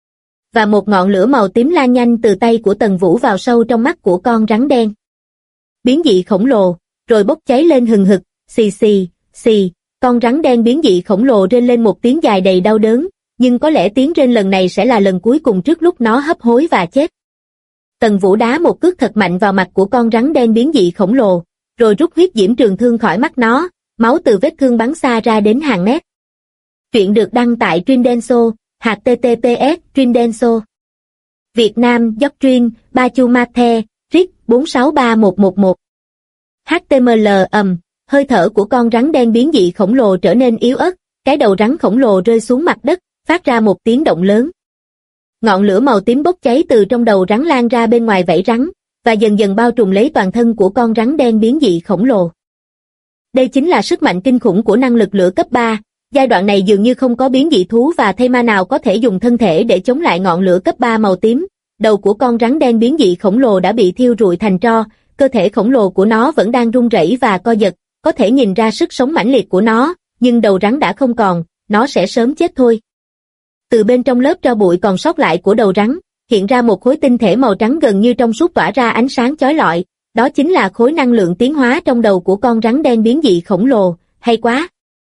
Và một ngọn lửa màu tím lan nhanh từ tay của Tần Vũ vào sâu trong mắt của con rắn đen biến dị khổng lồ, rồi bốc cháy lên hừng hực, xì xì, xì, con rắn đen biến dị khổng lồ rên lên một tiếng dài đầy đau đớn, nhưng có lẽ tiếng rên lần này sẽ là lần cuối cùng trước lúc nó hấp hối và chết. Tần Vũ đá một cước thật mạnh vào mặt của con rắn đen biến dị khổng lồ, rồi rút huyết diễm trường thương khỏi mắt nó, máu từ vết thương bắn xa ra đến hàng mét. Truyện được đăng tại Truyện.denso, https Truyện.denso. Việt Nam, Doctrine, Bachu Mathe, RIC 463111. HTML hơi thở của con rắn đen biến dị khổng lồ trở nên yếu ớt, cái đầu rắn khổng lồ rơi xuống mặt đất, phát ra một tiếng động lớn. Ngọn lửa màu tím bốc cháy từ trong đầu rắn lan ra bên ngoài vảy rắn, và dần dần bao trùm lấy toàn thân của con rắn đen biến dị khổng lồ. Đây chính là sức mạnh kinh khủng của năng lực lửa cấp 3, giai đoạn này dường như không có biến dị thú và thây ma nào có thể dùng thân thể để chống lại ngọn lửa cấp 3 màu tím. Đầu của con rắn đen biến dị khổng lồ đã bị thiêu rụi thành tro, cơ thể khổng lồ của nó vẫn đang rung rẩy và co giật, có thể nhìn ra sức sống mãnh liệt của nó, nhưng đầu rắn đã không còn, nó sẽ sớm chết thôi. Từ bên trong lớp tro bụi còn sót lại của đầu rắn, hiện ra một khối tinh thể màu trắng gần như trong suốt tỏa ra ánh sáng chói lọi, đó chính là khối năng lượng tiến hóa trong đầu của con rắn đen biến dị khổng lồ, hay quá.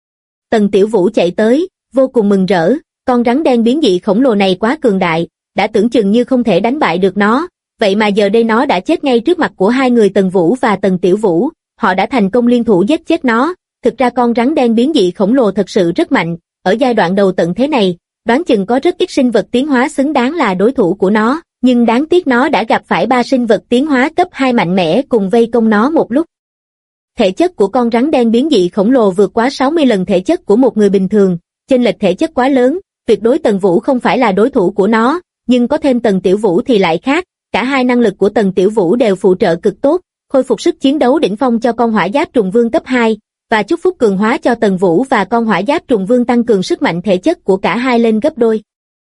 Tần Tiểu Vũ chạy tới, vô cùng mừng rỡ, con rắn đen biến dị khổng lồ này quá cường đại, đã tưởng chừng như không thể đánh bại được nó, vậy mà giờ đây nó đã chết ngay trước mặt của hai người Tần Vũ và Tần Tiểu Vũ, họ đã thành công liên thủ giết chết nó. Thực ra con rắn đen biến dị khổng lồ thật sự rất mạnh, ở giai đoạn đầu tận thế này, đoán chừng có rất ít sinh vật tiến hóa xứng đáng là đối thủ của nó, nhưng đáng tiếc nó đã gặp phải 3 sinh vật tiến hóa cấp 2 mạnh mẽ cùng vây công nó một lúc. Thể chất của con rắn đen biến dị khổng lồ vượt quá 60 lần thể chất của một người bình thường, chênh lệch thể chất quá lớn, tuyệt đối Tần Vũ không phải là đối thủ của nó, nhưng có thêm Tần Tiểu Vũ thì lại khác, cả hai năng lực của Tần Tiểu Vũ đều phụ trợ cực tốt, khôi phục sức chiến đấu đỉnh phong cho con hỏa giáp trùng vương cấp 2, và chúc phúc cường hóa cho Tần Vũ và con hỏa giáp trùng vương tăng cường sức mạnh thể chất của cả hai lên gấp đôi.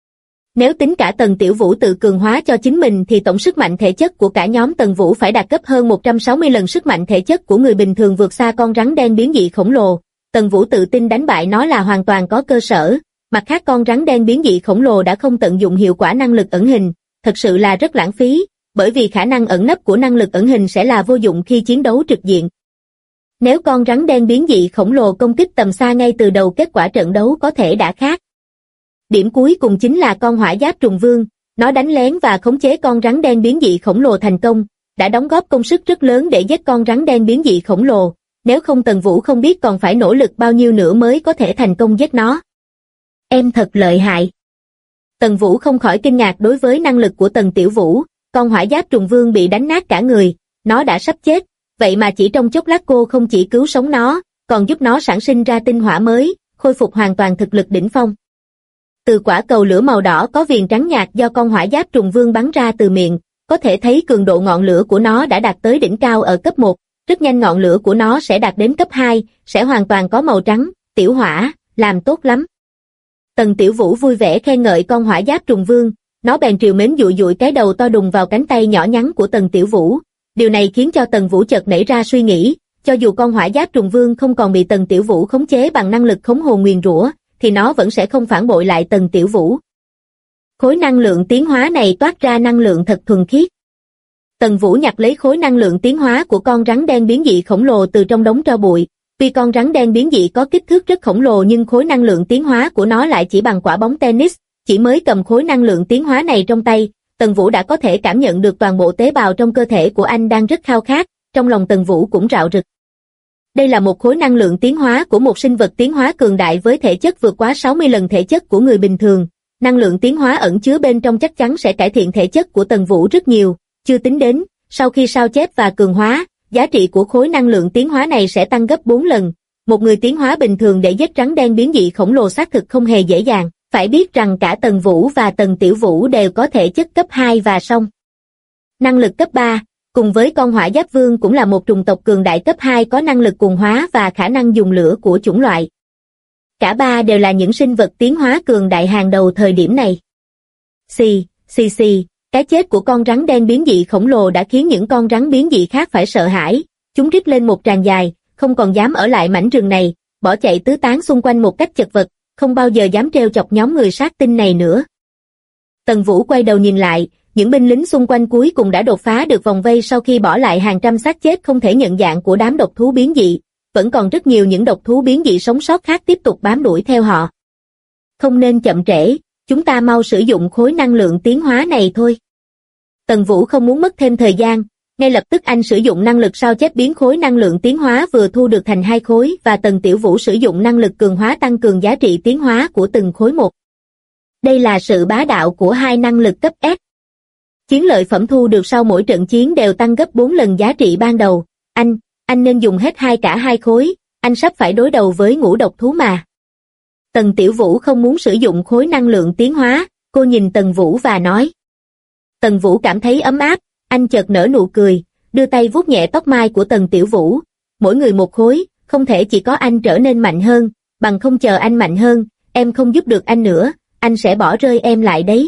Nếu tính cả Tần Tiểu Vũ tự cường hóa cho chính mình thì tổng sức mạnh thể chất của cả nhóm Tần Vũ phải đạt gấp hơn 160 lần sức mạnh thể chất của người bình thường, vượt xa con rắn đen biến dị khổng lồ. Tần Vũ tự tin đánh bại nó là hoàn toàn có cơ sở, mặt khác con rắn đen biến dị khổng lồ đã không tận dụng hiệu quả năng lực ẩn hình, thật sự là rất lãng phí, bởi vì khả năng ẩn nấp của năng lực ẩn hình sẽ là vô dụng khi chiến đấu trực diện. Nếu con rắn đen biến dị khổng lồ công kích tầm xa ngay từ đầu, kết quả trận đấu có thể đã khác. Điểm cuối cùng chính là con hỏa giáp trùng vương, nó đánh lén và khống chế con rắn đen biến dị khổng lồ thành công, đã đóng góp công sức rất lớn để giết con rắn đen biến dị khổng lồ, nếu không Tần Vũ không biết còn phải nỗ lực bao nhiêu nữa mới có thể thành công giết nó. Em thật lợi hại. Tần Vũ không khỏi kinh ngạc đối với năng lực của Tần Tiểu Vũ, con hỏa giáp trùng vương bị đánh nát cả người, nó đã sắp chết, vậy mà chỉ trong chốc lát cô không chỉ cứu sống nó, còn giúp nó sản sinh ra tinh hỏa mới, khôi phục hoàn toàn thực lực đỉnh phong. Từ quả cầu lửa màu đỏ có viền trắng nhạt do con hỏa giáp trùng vương bắn ra từ miệng, có thể thấy cường độ ngọn lửa của nó đã đạt tới đỉnh cao ở cấp 1, rất nhanh ngọn lửa của nó sẽ đạt đến cấp 2, sẽ hoàn toàn có màu trắng, tiểu hỏa, làm tốt lắm. Tần Tiểu Vũ vui vẻ khen ngợi con hỏa giáp trùng vương, nó bèn trìu mến dụi dụi cái đầu to đùng vào cánh tay nhỏ nhắn của Tần Tiểu Vũ. Điều này khiến cho Tần Vũ chợt nảy ra suy nghĩ, cho dù con hỏa giáp trùng vương không còn bị Tần Tiểu Vũ khống chế bằng năng lực khống hồn nguyền rủa, thì nó vẫn sẽ không phản bội lại Tần Tiểu Vũ. Khối năng lượng tiến hóa này toát ra năng lượng thật thuần khiết. Tần Vũ nhặt lấy khối năng lượng tiến hóa của con rắn đen biến dị khổng lồ từ trong đống tro bụi. Tuy con rắn đen biến dị có kích thước rất khổng lồ nhưng khối năng lượng tiến hóa của nó lại chỉ bằng quả bóng tennis. Chỉ mới cầm khối năng lượng tiến hóa này trong tay, Tần Vũ đã có thể cảm nhận được toàn bộ tế bào trong cơ thể của anh đang rất khao khát, trong lòng Tần Vũ cũng rạo rực. Đây là một khối năng lượng tiến hóa của một sinh vật tiến hóa cường đại với thể chất vượt quá 60 lần thể chất của người bình thường. Năng lượng tiến hóa ẩn chứa bên trong chắc chắn sẽ cải thiện thể chất của Tần Vũ rất nhiều, chưa tính đến, sau khi sao chép và cường hóa, giá trị của khối năng lượng tiến hóa này sẽ tăng gấp 4 lần. Một người tiến hóa bình thường để giết rắn đen biến dị khổng lồ xác thực không hề dễ dàng, phải biết rằng cả Tần Vũ và Tần Tiểu Vũ đều có thể chất cấp 2 và song năng lực cấp 3, cùng với con hỏa giáp vương cũng là một chủng tộc cường đại cấp 2 có năng lực cuồng hóa và khả năng dùng lửa của chủng loại. Cả ba đều là những sinh vật tiến hóa cường đại hàng đầu thời điểm này. Xì, xì xì, cái chết của con rắn đen biến dị khổng lồ đã khiến những con rắn biến dị khác phải sợ hãi, chúng rít lên một tràng dài, không còn dám ở lại mảnh rừng này, bỏ chạy tứ tán xung quanh một cách chật vật, không bao giờ dám trêu chọc nhóm người sát tinh này nữa. Tần Vũ quay đầu nhìn lại, những binh lính xung quanh cuối cùng đã đột phá được vòng vây sau khi bỏ lại hàng trăm xác chết không thể nhận dạng của đám độc thú biến dị, vẫn còn rất nhiều những độc thú biến dị sống sót khác tiếp tục bám đuổi theo họ. Không nên chậm trễ, chúng ta mau sử dụng khối năng lượng tiến hóa này thôi. Tần Vũ không muốn mất thêm thời gian, ngay lập tức anh sử dụng năng lực sao chép biến khối năng lượng tiến hóa vừa thu được thành 2 khối và Tần Tiểu Vũ sử dụng năng lực cường hóa tăng cường giá trị tiến hóa của từng khối một. Đây là sự bá đạo của hai năng lực cấp S. Chiến lợi phẩm thu được sau mỗi trận chiến đều tăng gấp 4 lần giá trị ban đầu. Anh nên dùng hết cả hai khối, anh sắp phải đối đầu với ngũ độc thú mà. Tần Tiểu Vũ không muốn sử dụng khối năng lượng tiến hóa, cô nhìn Tần Vũ và nói. Tần Vũ cảm thấy ấm áp, anh chợt nở nụ cười, đưa tay vuốt nhẹ tóc mai của Tần Tiểu Vũ. Mỗi người một khối, không thể chỉ có anh trở nên mạnh hơn, bằng không chờ anh mạnh hơn, em không giúp được anh nữa, anh sẽ bỏ rơi em lại đấy.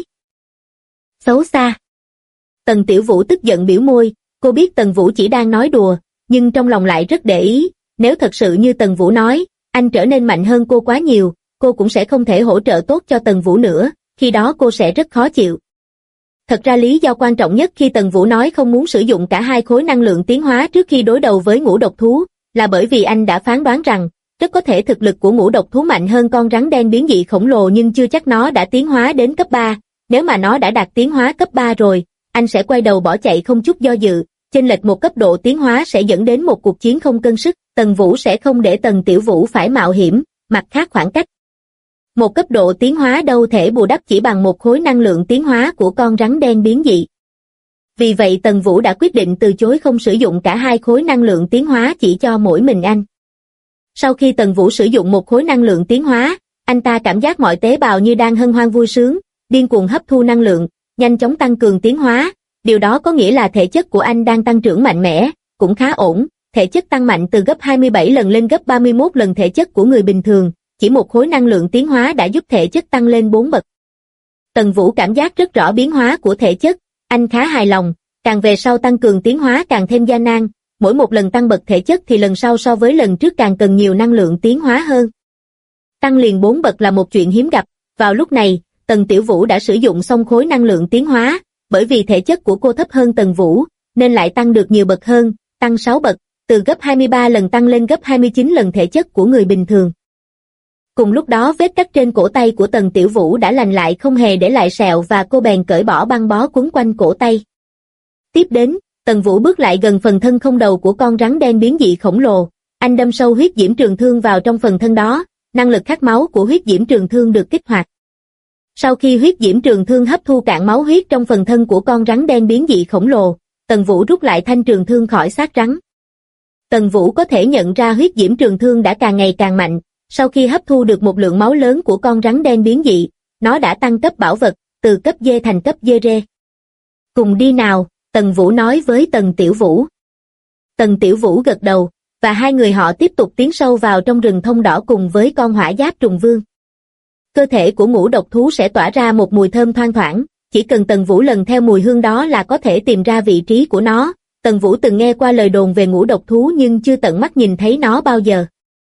Xấu xa. Tần Tiểu Vũ tức giận biểu môi, cô biết Tần Vũ chỉ đang nói đùa, nhưng trong lòng lại rất để ý, nếu thật sự như Tần Vũ nói, anh trở nên mạnh hơn cô quá nhiều, cô cũng sẽ không thể hỗ trợ tốt cho Tần Vũ nữa, khi đó cô sẽ rất khó chịu. Thật ra lý do quan trọng nhất khi Tần Vũ nói không muốn sử dụng cả hai khối năng lượng tiến hóa trước khi đối đầu với ngũ độc thú, là bởi vì anh đã phán đoán rằng, rất có thể thực lực của ngũ độc thú mạnh hơn con rắn đen biến dị khổng lồ nhưng chưa chắc nó đã tiến hóa đến cấp 3, nếu mà nó đã đạt tiến hóa cấp 3 rồi, anh sẽ quay đầu bỏ chạy không chút do dự, chênh lệch một cấp độ tiến hóa sẽ dẫn đến một cuộc chiến không cân sức, Tần Vũ sẽ không để Tần Tiểu Vũ phải mạo hiểm, mặt khác khoảng cách. Một cấp độ tiến hóa đâu thể bù đắp chỉ bằng một khối năng lượng tiến hóa của con rắn đen biến dị. Vì vậy Tần Vũ đã quyết định từ chối không sử dụng cả hai khối năng lượng tiến hóa chỉ cho mỗi mình anh. Sau khi Tần Vũ sử dụng một khối năng lượng tiến hóa, anh ta cảm giác mọi tế bào như đang hân hoan vui sướng, điên cuồng hấp thu năng lượng, nhanh chóng tăng cường tiến hóa, điều đó có nghĩa là thể chất của anh đang tăng trưởng mạnh mẽ, cũng khá ổn, thể chất tăng mạnh từ gấp 27 lần lên gấp 31 lần thể chất của người bình thường, chỉ một khối năng lượng tiến hóa đã giúp thể chất tăng lên 4 bậc. Tần Vũ cảm giác rất rõ biến hóa của thể chất, anh khá hài lòng, càng về sau tăng cường tiến hóa càng thêm gian nan, mỗi một lần tăng bậc thể chất thì lần sau so với lần trước càng cần nhiều năng lượng tiến hóa hơn. Tăng liền 4 bậc là một chuyện hiếm gặp, vào lúc này, Tần Tiểu Vũ đã sử dụng xong khối năng lượng tiến hóa, bởi vì thể chất của cô thấp hơn Tần Vũ, nên lại tăng được nhiều bậc hơn, tăng 6 bậc, từ gấp 23 lần tăng lên gấp 29 lần thể chất của người bình thường. Cùng lúc đó vết cắt trên cổ tay của Tần Tiểu Vũ đã lành lại không hề để lại sẹo và cô bèn cởi bỏ băng bó quấn quanh cổ tay. Tiếp đến, Tần Vũ bước lại gần phần thân không đầu của con rắn đen biến dị khổng lồ, Anh đâm sâu huyết diễm trường thương vào trong phần thân đó, năng lực khát máu của huyết diễm trường thương được kích hoạt. Sau khi huyết diễm trường thương hấp thu cạn máu huyết trong phần thân của con rắn đen biến dị khổng lồ, Tần Vũ rút lại thanh trường thương khỏi xác rắn. Tần Vũ có thể nhận ra huyết diễm trường thương đã càng ngày càng mạnh, sau khi hấp thu được một lượng máu lớn của con rắn đen biến dị, nó đã tăng cấp bảo vật, từ cấp D thành cấp D. Cùng đi nào, Tần Vũ nói với Tần Tiểu Vũ. Tần Tiểu Vũ gật đầu, và hai người họ tiếp tục tiến sâu vào trong rừng thông đỏ cùng với con hỏa giáp trùng vương. Cơ thể của ngũ độc thú sẽ tỏa ra một mùi thơm thoang thoảng, chỉ cần Tần Vũ lần theo mùi hương đó là có thể tìm ra vị trí của nó. Tần Vũ từng nghe qua lời đồn về ngũ độc thú nhưng chưa tận mắt nhìn thấy nó bao giờ.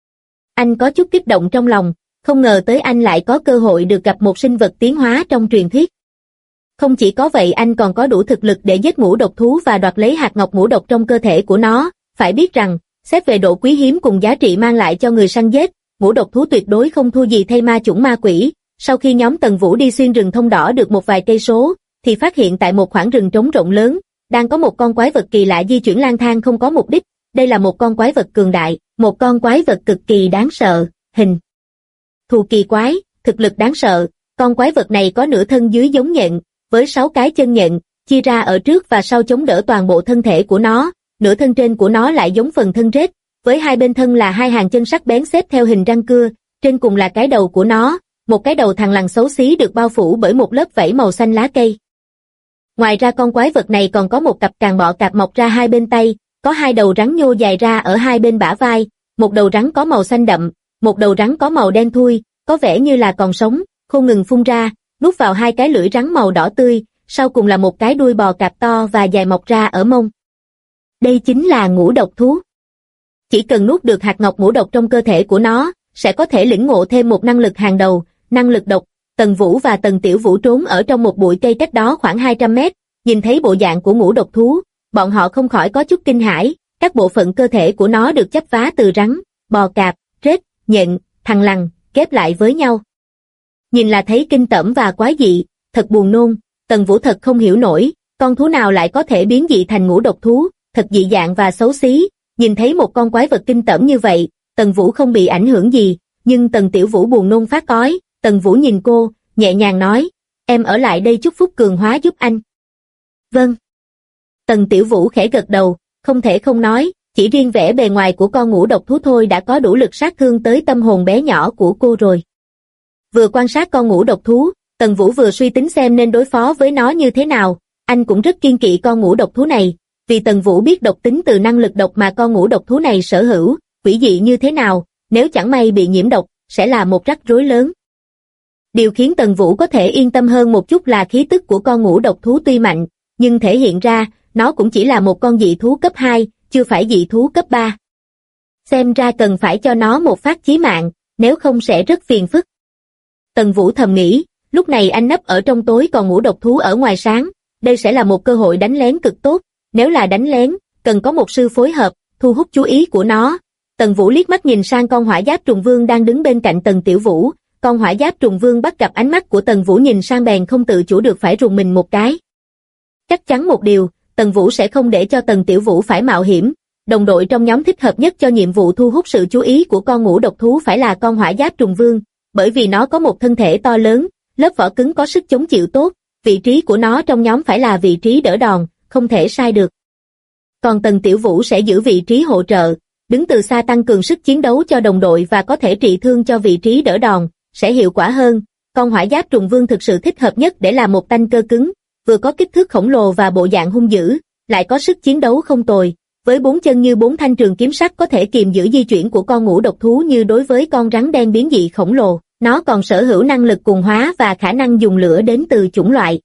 Anh có chút kích động trong lòng, không ngờ tới anh lại có cơ hội được gặp một sinh vật tiến hóa trong truyền thuyết. Không chỉ có vậy, anh còn có đủ thực lực để giết ngũ độc thú và đoạt lấy hạt ngọc ngũ độc trong cơ thể của nó. Phải biết rằng, xét về độ quý hiếm cùng giá trị mang lại cho người săn giết, ngũ độc thú tuyệt đối không thua gì thây ma chủng ma quỷ. Sau khi nhóm Tần Vũ đi xuyên rừng thông đỏ được một vài cây số, thì phát hiện tại một khoảng rừng trống rộng lớn, đang có một con quái vật kỳ lạ di chuyển lang thang không có mục đích. Đây là một con quái vật cường đại, một con quái vật cực kỳ đáng sợ, hình thù kỳ quái, thực lực đáng sợ. Con quái vật này có nửa thân dưới giống nhện, với 6 cái chân nhện, chia ra ở trước và sau chống đỡ toàn bộ thân thể của nó. Nửa thân trên của nó lại giống phần thân rết, với hai bên thân là hai hàng chân sắc bén xếp theo hình răng cưa, trên cùng là cái đầu của nó, một cái đầu thằn lằn xấu xí được bao phủ bởi một lớp vảy màu xanh lá cây. Ngoài ra con quái vật này còn có một cặp càng bọ cạp mọc ra hai bên tay, có hai đầu rắn nhô dài ra ở hai bên bả vai, một đầu rắn có màu xanh đậm, một đầu rắn có màu đen thui, có vẻ như là còn sống, không ngừng phun ra, nuốt vào hai cái lưỡi rắn màu đỏ tươi, sau cùng là một cái đuôi bò cạp to và dài mọc ra ở mông. Đây chính là ngũ độc thú. Chỉ cần nuốt được hạt ngọc ngũ độc trong cơ thể của nó, sẽ có thể lĩnh ngộ thêm một năng lực hàng đầu, năng lực độc. Tần Vũ và Tần Tiểu Vũ trốn ở trong một bụi cây cách đó khoảng 200 mét, nhìn thấy bộ dạng của ngũ độc thú, bọn họ không khỏi có chút kinh hãi. Các bộ phận cơ thể của nó được chấp vá từ rắn, bò cạp, rết, nhện, thằn lằn, ghép lại với nhau. Nhìn là thấy kinh tởm và quái dị, thật buồn nôn. Tần Vũ thật không hiểu nổi, con thú nào lại có thể biến dị thành ngũ độc thú, thật dị dạng và xấu xí. Nhìn thấy một con quái vật kinh tởm như vậy, Tần Vũ không bị ảnh hưởng gì, nhưng Tần Tiểu Vũ buồn nôn phát ói. Tần Vũ nhìn cô, nhẹ nhàng nói, em ở lại đây chúc phúc cường hóa giúp anh. Vâng. Tần Tiểu Vũ khẽ gật đầu, không thể không nói, chỉ riêng vẻ bề ngoài của con ngũ độc thú thôi đã có đủ lực sát thương tới tâm hồn bé nhỏ của cô rồi. Vừa quan sát con ngũ độc thú, Tần Vũ vừa suy tính xem nên đối phó với nó như thế nào. Anh cũng rất kiêng kỵ con ngũ độc thú này, vì Tần Vũ biết độc tính từ năng lực độc mà con ngũ độc thú này sở hữu, quỷ dị như thế nào, nếu chẳng may bị nhiễm độc, sẽ là một rắc rối lớn. Điều khiến Tần Vũ có thể yên tâm hơn một chút là khí tức của con ngũ độc thú tuy mạnh, nhưng thể hiện ra, nó cũng chỉ là một con dị thú cấp 2, chưa phải dị thú cấp 3. Xem ra cần phải cho nó một phát chí mạng, nếu không sẽ rất phiền phức. Tần Vũ thầm nghĩ, lúc này anh nấp ở trong tối còn ngũ độc thú ở ngoài sáng, đây sẽ là một cơ hội đánh lén cực tốt, nếu là đánh lén, cần có một sư phối hợp, thu hút chú ý của nó. Tần Vũ liếc mắt nhìn sang con hỏa giáp trùng vương đang đứng bên cạnh Tần Tiểu Vũ, con hỏa giáp trùng vương bắt gặp ánh mắt của Tần Vũ nhìn sang bèn không tự chủ được phải rùng mình một cái. Chắc chắn một điều, Tần Vũ sẽ không để cho Tần Tiểu Vũ phải mạo hiểm, đồng đội trong nhóm thích hợp nhất cho nhiệm vụ thu hút sự chú ý của con ngũ độc thú phải là con hỏa giáp trùng vương, bởi vì nó có một thân thể to lớn, lớp vỏ cứng có sức chống chịu tốt, vị trí của nó trong nhóm phải là vị trí đỡ đòn, không thể sai được. Còn Tần Tiểu Vũ sẽ giữ vị trí hỗ trợ, đứng từ xa tăng cường sức chiến đấu cho đồng đội và có thể trị thương cho vị trí đỡ đòn, sẽ hiệu quả hơn. Con hỏa giáp trùng vương thực sự thích hợp nhất để làm một tanh cơ cứng, vừa có kích thước khổng lồ và bộ dạng hung dữ, lại có sức chiến đấu không tồi, với 4 chân như 4 thanh trường kiếm sắt có thể kiềm giữ di chuyển của con ngũ độc thú như đối với con rắn đen biến dị khổng lồ, nó còn sở hữu năng lực cuồng hóa và khả năng dùng lửa đến từ chủng loại.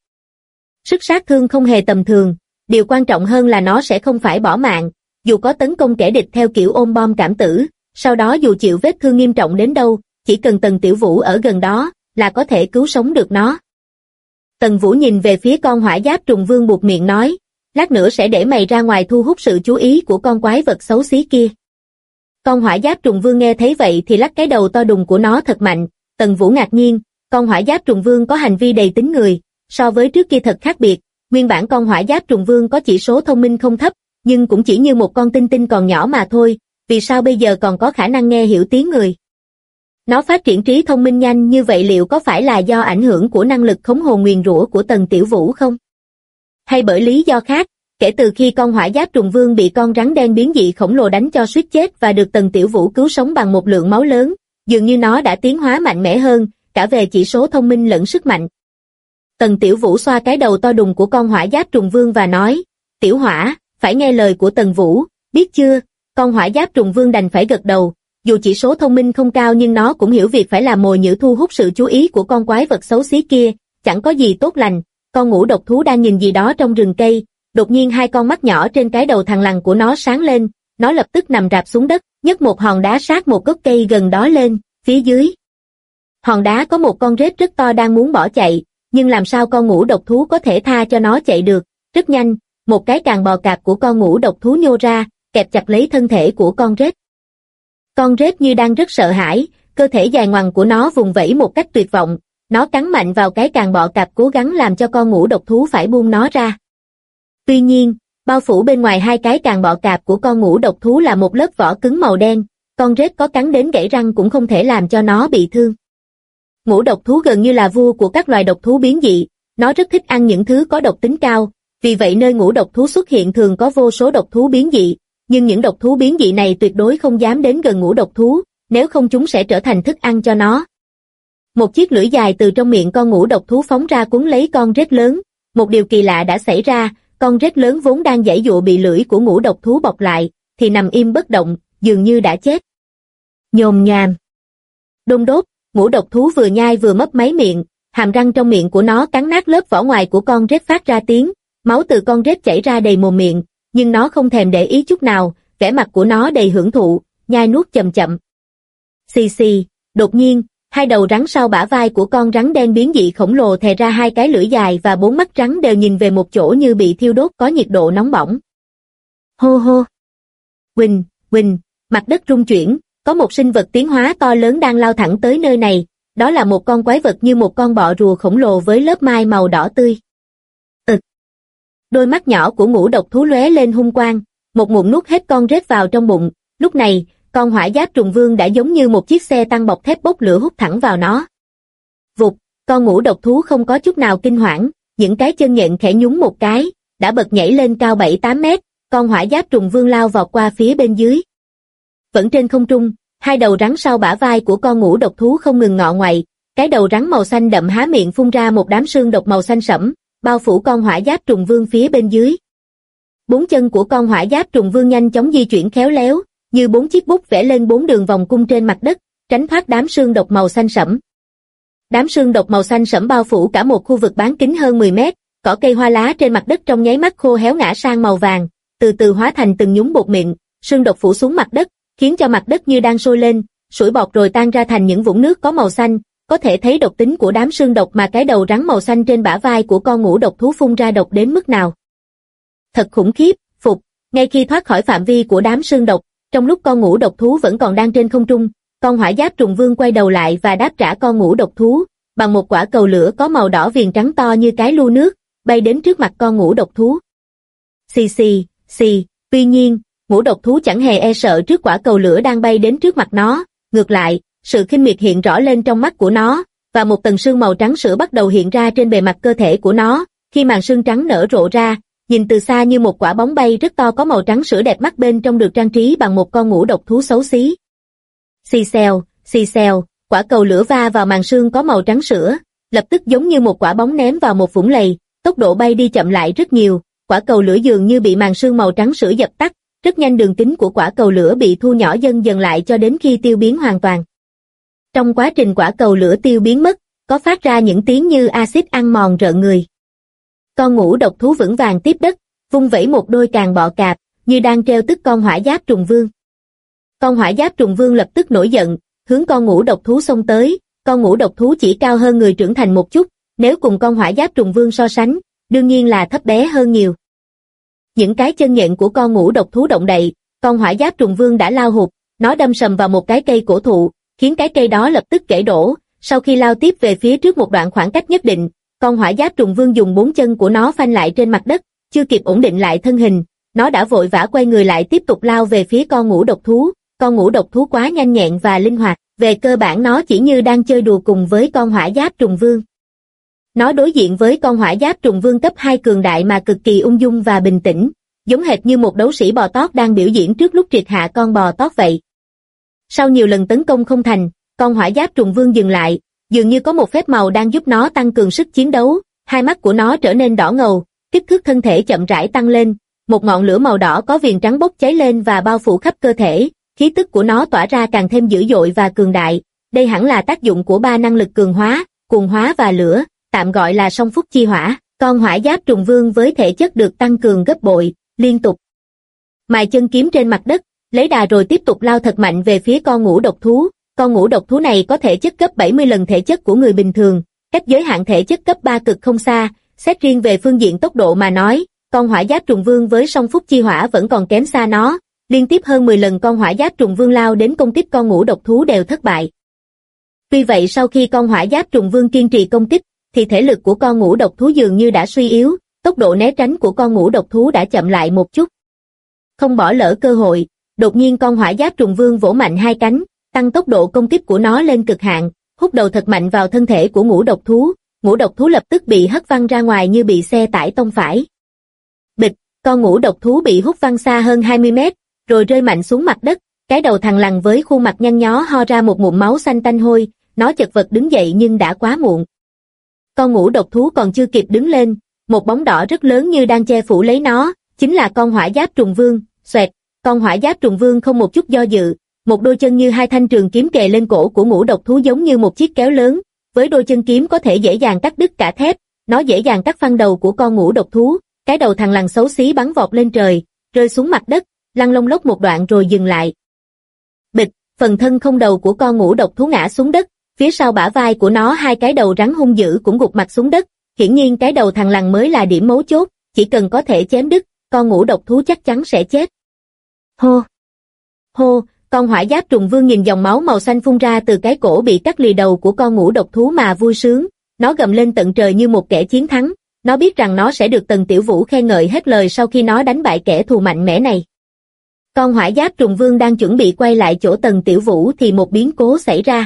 Sức sát thương không hề tầm thường, điều quan trọng hơn là nó sẽ không phải bỏ mạng, dù có tấn công kẻ địch theo kiểu ôm bom cảm tử, sau đó dù chịu vết thương nghiêm trọng đến đâu, chỉ cần Tần Tiểu Vũ ở gần đó, là có thể cứu sống được nó. Tần Vũ nhìn về phía con hỏa giáp trùng vương buột miệng nói, lát nữa sẽ để mày ra ngoài thu hút sự chú ý của con quái vật xấu xí kia. Con hỏa giáp trùng vương nghe thấy vậy thì lắc cái đầu to đùng của nó thật mạnh. Tần Vũ ngạc nhiên, con hỏa giáp trùng vương có hành vi đầy tính người, so với trước kia thật khác biệt. Nguyên bản con hỏa giáp trùng vương có chỉ số thông minh không thấp, nhưng cũng chỉ như một con tinh tinh còn nhỏ mà thôi, vì sao bây giờ còn có khả năng nghe hiểu tiếng người? Nó phát triển trí thông minh nhanh như vậy liệu có phải là do ảnh hưởng của năng lực khống hồn nguyền rủa của Tần Tiểu Vũ không? Hay bởi lý do khác, kể từ khi con hỏa giáp trùng vương bị con rắn đen biến dị khổng lồ đánh cho suýt chết và được Tần Tiểu Vũ cứu sống bằng một lượng máu lớn, dường như nó đã tiến hóa mạnh mẽ hơn, cả về chỉ số thông minh lẫn sức mạnh. Tần Tiểu Vũ xoa cái đầu to đùng của con hỏa giáp trùng vương và nói, Tiểu Hỏa, phải nghe lời của Tần Vũ, biết chưa? Con hỏa giáp trùng vương đành phải gật đầu, dù chỉ số thông minh không cao nhưng nó cũng hiểu việc phải làm mồi nhử thu hút sự chú ý của con quái vật xấu xí kia, chẳng có gì tốt lành. Con ngũ độc thú đang nhìn gì đó trong rừng cây, đột nhiên hai con mắt nhỏ trên cái đầu thằn lằn của nó sáng lên, nó lập tức nằm rạp xuống đất, nhấc một hòn đá sát một gốc cây gần đó lên, phía dưới hòn đá có một con rết rất to đang muốn bỏ chạy, nhưng làm sao con ngũ độc thú có thể tha cho nó chạy được? Rất nhanh, một cái càng bò cạp của con ngũ độc thú nhô ra, kẹp chặt lấy thân thể của con rết. Con rết như đang rất sợ hãi, cơ thể dài ngoằng của nó vùng vẫy một cách tuyệt vọng, nó cắn mạnh vào cái càng bọ cạp cố gắng làm cho con ngũ độc thú phải buông nó ra. Tuy nhiên, bao phủ bên ngoài hai cái càng bọ cạp của con ngũ độc thú là một lớp vỏ cứng màu đen, con rết có cắn đến gãy răng cũng không thể làm cho nó bị thương. Ngũ độc thú gần như là vua của các loài độc thú biến dị, nó rất thích ăn những thứ có độc tính cao, vì vậy nơi ngũ độc thú xuất hiện thường có vô số độc thú biến dị, nhưng những độc thú biến dị này tuyệt đối không dám đến gần ngũ độc thú, nếu không chúng sẽ trở thành thức ăn cho nó. Một chiếc lưỡi dài từ trong miệng con ngũ độc thú phóng ra cuốn lấy con rết lớn, một điều kỳ lạ đã xảy ra, con rết lớn vốn đang giãy giụa bị lưỡi của ngũ độc thú bọc lại, thì nằm im bất động, dường như đã chết. Nhồm nhàm. Đôn đốt, ngũ độc thú vừa nhai vừa mấp máy miệng, hàm răng trong miệng của nó cắn nát lớp vỏ ngoài của con rết phát ra tiếng, máu từ con rết chảy ra đầy mồm miệng, nhưng nó không thèm để ý chút nào, vẻ mặt của nó đầy hưởng thụ, nhai nuốt chậm chậm. Xì xì, đột nhiên, hai đầu rắn sau bả vai của con rắn đen biến dị khổng lồ thè ra hai cái lưỡi dài và bốn mắt rắn đều nhìn về một chỗ như bị thiêu đốt có nhiệt độ nóng bỏng. Hô hô. Huỳnh, huỳnh, mặt đất rung chuyển, có một sinh vật tiến hóa to lớn đang lao thẳng tới nơi này, đó là một con quái vật như một con bọ rùa khổng lồ với lớp mai màu đỏ tươi. Đôi mắt nhỏ của ngũ độc thú lóe lên hung quang, một ngụm nuốt hết con rết vào trong bụng, lúc này, con hỏa giáp trùng vương đã giống như một chiếc xe tăng bọc thép bốc lửa hút thẳng vào nó. Vụt, con ngũ độc thú không có chút nào kinh hoảng, những cái chân nhện khẽ nhún một cái, đã bật nhảy lên cao 7-8 mét, con hỏa giáp trùng vương lao vọt qua phía bên dưới. Vẫn trên không trung, hai đầu rắn sau bả vai của con ngũ độc thú không ngừng ngọ ngoại, cái đầu rắn màu xanh đậm há miệng phun ra một đám xương độc màu xanh sẫm, bao phủ con hỏa giáp trùng vương phía bên dưới. Bốn chân của con hỏa giáp trùng vương nhanh chóng di chuyển khéo léo, như bốn chiếc bút vẽ lên bốn đường vòng cung trên mặt đất, tránh thoát đám xương độc màu xanh sẫm. Đám xương độc màu xanh sẫm bao phủ cả một khu vực bán kính hơn 10 mét, cỏ cây hoa lá trên mặt đất trong nháy mắt khô héo ngã sang màu vàng, từ từ hóa thành từng nhúm bột mịn, xương độc phủ xuống mặt đất, khiến cho mặt đất như đang sôi lên, sủi bọt rồi tan ra thành những vũng nước có màu xanh, có thể thấy độc tính của đám xương độc mà cái đầu rắn màu xanh trên bả vai của con ngũ độc thú phun ra độc đến mức nào. Thật khủng khiếp, phục, ngay khi thoát khỏi phạm vi của đám xương độc, trong lúc con ngũ độc thú vẫn còn đang trên không trung, con hỏa giáp trùng vương quay đầu lại và đáp trả con ngũ độc thú, bằng một quả cầu lửa có màu đỏ viền trắng to như cái lu nước, bay đến trước mặt con ngũ độc thú. Xì xì, xì, tuy nhiên, ngũ độc thú chẳng hề e sợ trước quả cầu lửa đang bay đến trước mặt nó, ngược lại, sự khinh miệt hiện rõ lên trong mắt của nó, và một tầng sương màu trắng sữa bắt đầu hiện ra trên bề mặt cơ thể của nó, khi màn sương trắng nở rộ ra, nhìn từ xa như một quả bóng bay rất to có màu trắng sữa đẹp mắt bên trong được trang trí bằng một con ngũ độc thú xấu xí. Xì xèo, quả cầu lửa va vào màn sương có màu trắng sữa, lập tức giống như một quả bóng ném vào một vũng lầy, tốc độ bay đi chậm lại rất nhiều, quả cầu lửa dường như bị màn sương màu trắng sữa dập tắt, rất nhanh đường kính của quả cầu lửa bị thu nhỏ dần dần lại cho đến khi tiêu biến hoàn toàn. Trong quá trình quả cầu lửa tiêu biến mất, có phát ra những tiếng như axit ăn mòn rợn người. Con ngũ độc thú vững vàng tiếp đất, vung vẩy một đôi càng bọ cạp, như đang treo tức con hỏa giáp trùng vương. Con hỏa giáp trùng vương lập tức nổi giận, hướng con ngũ độc thú xông tới, con ngũ độc thú chỉ cao hơn người trưởng thành một chút, nếu cùng con hỏa giáp trùng vương so sánh, đương nhiên là thấp bé hơn nhiều. Những cái chân nhện của con ngũ độc thú động đậy, con hỏa giáp trùng vương đã lao hụt, nó đâm sầm vào một cái cây cổ thụ, khiến cái cây đó lập tức gãy đổ, sau khi lao tiếp về phía trước một đoạn khoảng cách nhất định, con hỏa giáp trùng vương dùng bốn chân của nó phanh lại trên mặt đất, chưa kịp ổn định lại thân hình, nó đã vội vã quay người lại tiếp tục lao về phía con ngũ độc thú, con ngũ độc thú quá nhanh nhẹn và linh hoạt, về cơ bản nó chỉ như đang chơi đùa cùng với con hỏa giáp trùng vương. Nó đối diện với con hỏa giáp trùng vương cấp 2 cường đại mà cực kỳ ung dung và bình tĩnh, giống hệt như một đấu sĩ bò tót đang biểu diễn trước lúc triệt hạ con bò tót vậy. Sau nhiều lần tấn công không thành, con hỏa giáp trùng vương dừng lại, dường như có một phép màu đang giúp nó tăng cường sức chiến đấu, hai mắt của nó trở nên đỏ ngầu, kích thước thân thể chậm rãi tăng lên, một ngọn lửa màu đỏ có viền trắng bốc cháy lên và bao phủ khắp cơ thể, khí tức của nó tỏa ra càng thêm dữ dội và cường đại. Đây hẳn là tác dụng của ba năng lực cường hóa, cuồng hóa và lửa, tạm gọi là song phúc chi hỏa. Con hỏa giáp trùng vương với thể chất được tăng cường gấp bội, liên tục mài chân kiếm trên mặt đất, lấy đà rồi tiếp tục lao thật mạnh về phía con ngũ độc thú. Con ngũ độc thú này có thể chất gấp 70 lần thể chất của người bình thường, cách giới hạn thể chất cấp 3 cực không xa. Xét riêng về phương diện tốc độ mà nói, con hỏa giáp trùng vương với song phúc chi hỏa vẫn còn kém xa nó. Liên tiếp hơn 10 lần con hỏa giáp trùng vương lao đến công kích con ngũ độc thú đều thất bại. Tuy vậy sau khi con hỏa giáp trùng vương kiên trì công kích, thì thể lực của con ngũ độc thú dường như đã suy yếu, tốc độ né tránh của con ngũ độc thú đã chậm lại một chút. Không bỏ lỡ cơ hội, đột nhiên con hỏa giáp trùng vương vỗ mạnh hai cánh, tăng tốc độ công kích của nó lên cực hạn, hút đầu thật mạnh vào thân thể của ngũ độc thú lập tức bị hất văng ra ngoài như bị xe tải tông phải. Bịch, con ngũ độc thú bị hút văng xa hơn 20 mét, rồi rơi mạnh xuống mặt đất, cái đầu thằn lằn với khuôn mặt nhăn nhó ho ra một ngụm máu xanh tanh hôi, nó chật vật đứng dậy nhưng đã quá muộn. Con ngũ độc thú còn chưa kịp đứng lên, một bóng đỏ rất lớn như đang che phủ lấy nó, chính là con hỏa giáp trùng vương. Xoẹt, con hỏa giáp trùng vương không một chút do dự, một đôi chân như hai thanh trường kiếm kề lên cổ của ngũ độc thú giống như một chiếc kéo lớn, với đôi chân kiếm có thể dễ dàng cắt đứt cả thép, nó dễ dàng cắt phăng đầu của con ngũ độc thú, cái đầu thằn lằn xấu xí bắn vọt lên trời, rơi xuống mặt đất, lăn lông lốc một đoạn rồi dừng lại. Bịch, phần thân không đầu của con ngũ độc thú ngã xuống đất, phía sau bả vai của nó hai cái đầu rắn hung dữ cũng gục mặt xuống đất, hiển nhiên cái đầu thằn lằn mới là điểm mấu chốt, chỉ cần có thể chém đứt, con ngũ độc thú chắc chắn sẽ chết. Hô! Hô! Con hỏa giáp trùng vương nhìn dòng máu màu xanh phun ra từ cái cổ bị cắt lìa đầu của con ngũ độc thú mà vui sướng, nó gầm lên tận trời như một kẻ chiến thắng, nó biết rằng nó sẽ được Tần Tiểu Vũ khen ngợi hết lời sau khi nó đánh bại kẻ thù mạnh mẽ này. Con hỏa giáp trùng vương đang chuẩn bị quay lại chỗ Tần Tiểu Vũ thì một biến cố xảy ra.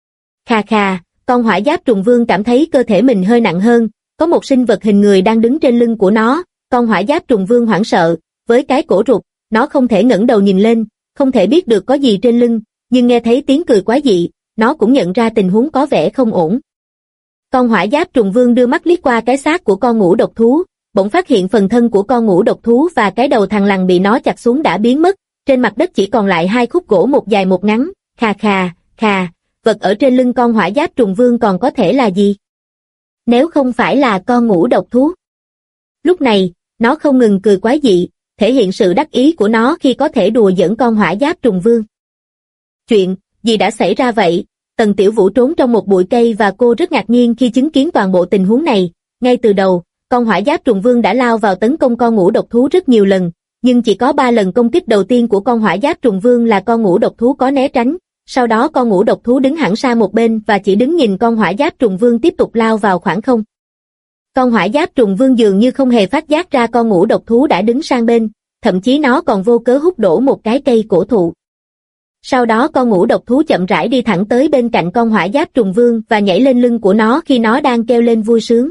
Khà khà, con hỏa giáp trùng vương cảm thấy cơ thể mình hơi nặng hơn, có một sinh vật hình người đang đứng trên lưng của nó, con hỏa giáp trùng vương hoảng sợ, với cái cổ rụt, nó không thể ngẩng đầu nhìn lên, không thể biết được có gì trên lưng, nhưng nghe thấy tiếng cười quái dị, nó cũng nhận ra tình huống có vẻ không ổn. Con hỏa giáp trùng vương đưa mắt liếc qua cái xác của con ngũ độc thú, bỗng phát hiện phần thân của con ngũ độc thú và cái đầu thằn lằn bị nó chặt xuống đã biến mất, trên mặt đất chỉ còn lại hai khúc gỗ một dài một ngắn, khà khà, khà, vật ở trên lưng con hỏa giáp trùng vương còn có thể là gì? Nếu không phải là con ngũ độc thú. Lúc này, nó không ngừng cười quái dị, thể hiện sự đắc ý của nó khi có thể đùa giỡn con hỏa giáp trùng vương. Chuyện gì đã xảy ra vậy? Tần Tiểu Vũ trốn trong một bụi cây và cô rất ngạc nhiên khi chứng kiến toàn bộ tình huống này. Ngay từ đầu, con hỏa giáp trùng vương đã lao vào tấn công con ngũ độc thú rất nhiều lần, nhưng chỉ có 3 lần công kích đầu tiên của con hỏa giáp trùng vương là con ngũ độc thú có né tránh. Sau đó con ngũ độc thú đứng hẳn xa một bên và chỉ đứng nhìn con hỏa giáp trùng vương tiếp tục lao vào khoảng không. Con hỏa giáp trùng vương dường như không hề phát giác ra con ngũ độc thú đã đứng sang bên, thậm chí nó còn vô cớ hút đổ một cái cây cổ thụ. Sau đó con ngũ độc thú chậm rãi đi thẳng tới bên cạnh con hỏa giáp trùng vương và nhảy lên lưng của nó khi nó đang kêu lên vui sướng.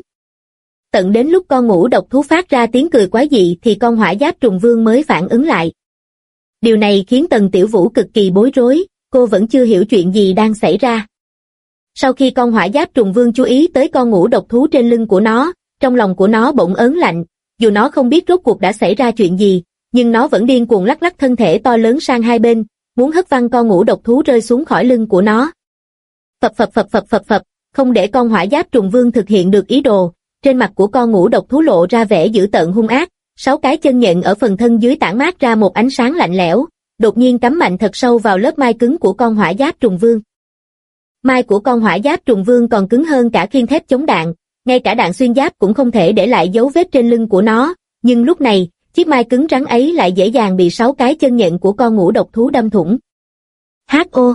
Tận đến lúc con ngũ độc thú phát ra tiếng cười quái dị thì con hỏa giáp trùng vương mới phản ứng lại. Điều này khiến Tần Tiểu Vũ cực kỳ bối rối, cô vẫn chưa hiểu chuyện gì đang xảy ra. Sau khi con hỏa giáp trùng vương chú ý tới con ngũ độc thú trên lưng của nó, trong lòng của nó bỗng ớn lạnh, dù nó không biết rốt cuộc đã xảy ra chuyện gì, nhưng nó vẫn điên cuồng lắc lắc thân thể to lớn sang hai bên, muốn hất văng con ngũ độc thú rơi xuống khỏi lưng của nó. Phập phập phập phập phập phập, không để con hỏa giáp trùng vương thực hiện được ý đồ, trên mặt của con ngũ độc thú lộ ra vẻ dữ tợn hung ác, 6 cái chân nhện ở phần thân dưới tản mát ra một ánh sáng lạnh lẽo, đột nhiên cắm mạnh thật sâu vào lớp mai cứng của con hỏa giáp trùng vương. Mai của con hỏa giáp trùng vương còn cứng hơn cả khiên thép chống đạn, ngay cả đạn xuyên giáp cũng không thể để lại dấu vết trên lưng của nó, nhưng lúc này, chiếc mai cứng rắn ấy lại dễ dàng bị 6 cái chân nhện của con ngũ độc thú đâm thủng. H.O.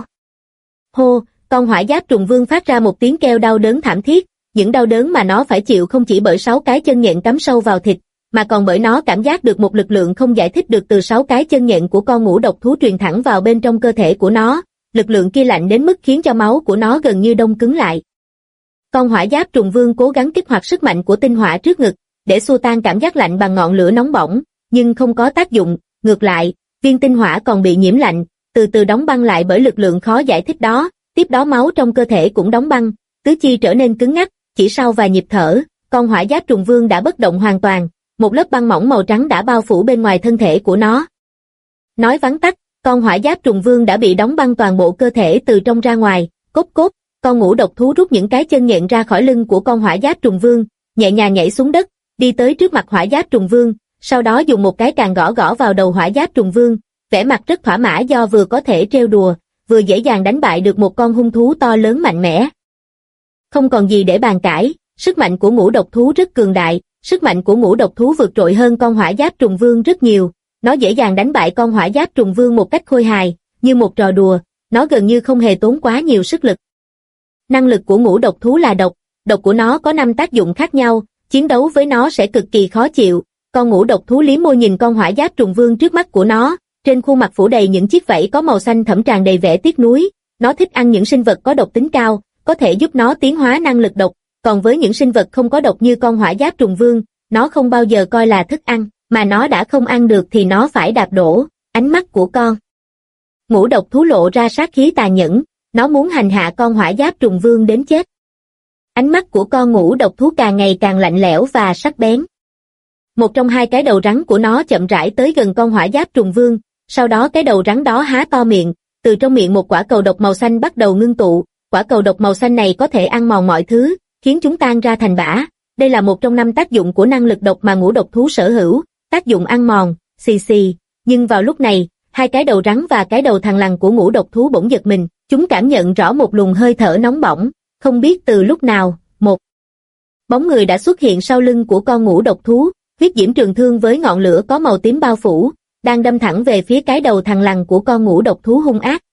Hô, con hỏa giáp trùng vương phát ra một tiếng kêu đau đớn thảm thiết, những đau đớn mà nó phải chịu không chỉ bởi 6 cái chân nhện cắm sâu vào thịt, mà còn bởi nó cảm giác được một lực lượng không giải thích được từ 6 cái chân nhện của con ngũ độc thú truyền thẳng vào bên trong cơ thể của nó. Lực lượng kia lạnh đến mức khiến cho máu của nó gần như đông cứng lại. Con hỏa giáp trùng vương cố gắng kích hoạt sức mạnh của tinh hỏa trước ngực, để xua tan cảm giác lạnh bằng ngọn lửa nóng bỏng, nhưng không có tác dụng, ngược lại, viên tinh hỏa còn bị nhiễm lạnh, từ từ đóng băng lại bởi lực lượng khó giải thích đó, tiếp đó máu trong cơ thể cũng đóng băng, tứ chi trở nên cứng ngắc, chỉ sau vài nhịp thở, con hỏa giáp trùng vương đã bất động hoàn toàn, một lớp băng mỏng màu trắng đã bao phủ bên ngoài thân thể của nó. Nói vắn tắt, con hỏa giáp trùng vương đã bị đóng băng toàn bộ cơ thể từ trong ra ngoài, cốt cốt, con ngũ độc thú rút những cái chân nhện ra khỏi lưng của con hỏa giáp trùng vương, nhẹ nhàng nhảy xuống đất, đi tới trước mặt hỏa giáp trùng vương, sau đó dùng một cái càng gõ gõ vào đầu hỏa giáp trùng vương, vẻ mặt rất thỏa mãn do vừa có thể trêu đùa, vừa dễ dàng đánh bại được một con hung thú to lớn mạnh mẽ. Không còn gì để bàn cãi, sức mạnh của ngũ độc thú rất cường đại, sức mạnh của ngũ độc thú vượt trội hơn con hỏa giáp trùng vương rất nhiều, nó dễ dàng đánh bại con hỏa giáp trùng vương một cách khôi hài, như một trò đùa, nó gần như không hề tốn quá nhiều sức lực. Năng lực của ngũ độc thú là độc, độc của nó có 5 tác dụng khác nhau, chiến đấu với nó sẽ cực kỳ khó chịu. Con ngũ độc thú liếm môi nhìn con hỏa giáp trùng vương trước mắt của nó, trên khuôn mặt phủ đầy những chiếc vảy có màu xanh thẫm tràn đầy vẻ tiếc nuối, nó thích ăn những sinh vật có độc tính cao, có thể giúp nó tiến hóa năng lực độc, còn với những sinh vật không có độc như con hỏa giáp trùng vương, nó không bao giờ coi là thức ăn, mà nó đã không ăn được thì nó phải đạp đổ. Ánh mắt của con ngũ độc thú lộ ra sát khí tà nhẫn, nó muốn hành hạ con hỏa giáp trùng vương đến chết. Ánh mắt của con ngũ độc thú càng ngày càng lạnh lẽo và sắc bén. Một trong 2 cái đầu rắn của nó chậm rãi tới gần con hỏa giáp trùng vương, sau đó cái đầu rắn đó há to miệng, từ trong miệng một quả cầu độc màu xanh bắt đầu ngưng tụ, quả cầu độc màu xanh này có thể ăn mòn mọi thứ, khiến chúng tan ra thành bã. Đây là một trong 5 tác dụng của năng lực độc mà ngũ độc thú sở hữu, tác dụng ăn mòn, xì xì, nhưng vào lúc này, 2 cái đầu rắn và cái đầu thằn lằn của ngũ độc thú bỗng giật mình, chúng cảm nhận rõ một luồng hơi thở nóng bỏng, không biết từ lúc nào, một bóng người đã xuất hiện sau lưng của con ngũ độc thú, huyết diễm trường thương với ngọn lửa có màu tím bao phủ, đang đâm thẳng về phía cái đầu thằn lằn của con ngũ độc thú hung ác.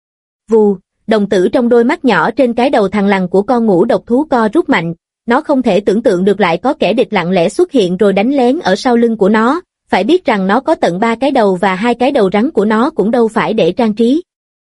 Vù, đồng tử trong đôi mắt nhỏ trên cái đầu thằn lằn của con ngũ độc thú co rút mạnh, nó không thể tưởng tượng được lại có kẻ địch lặng lẽ xuất hiện rồi đánh lén ở sau lưng của nó, phải biết rằng nó có tận 3 cái đầu và 2 cái đầu rắn của nó cũng đâu phải để trang trí.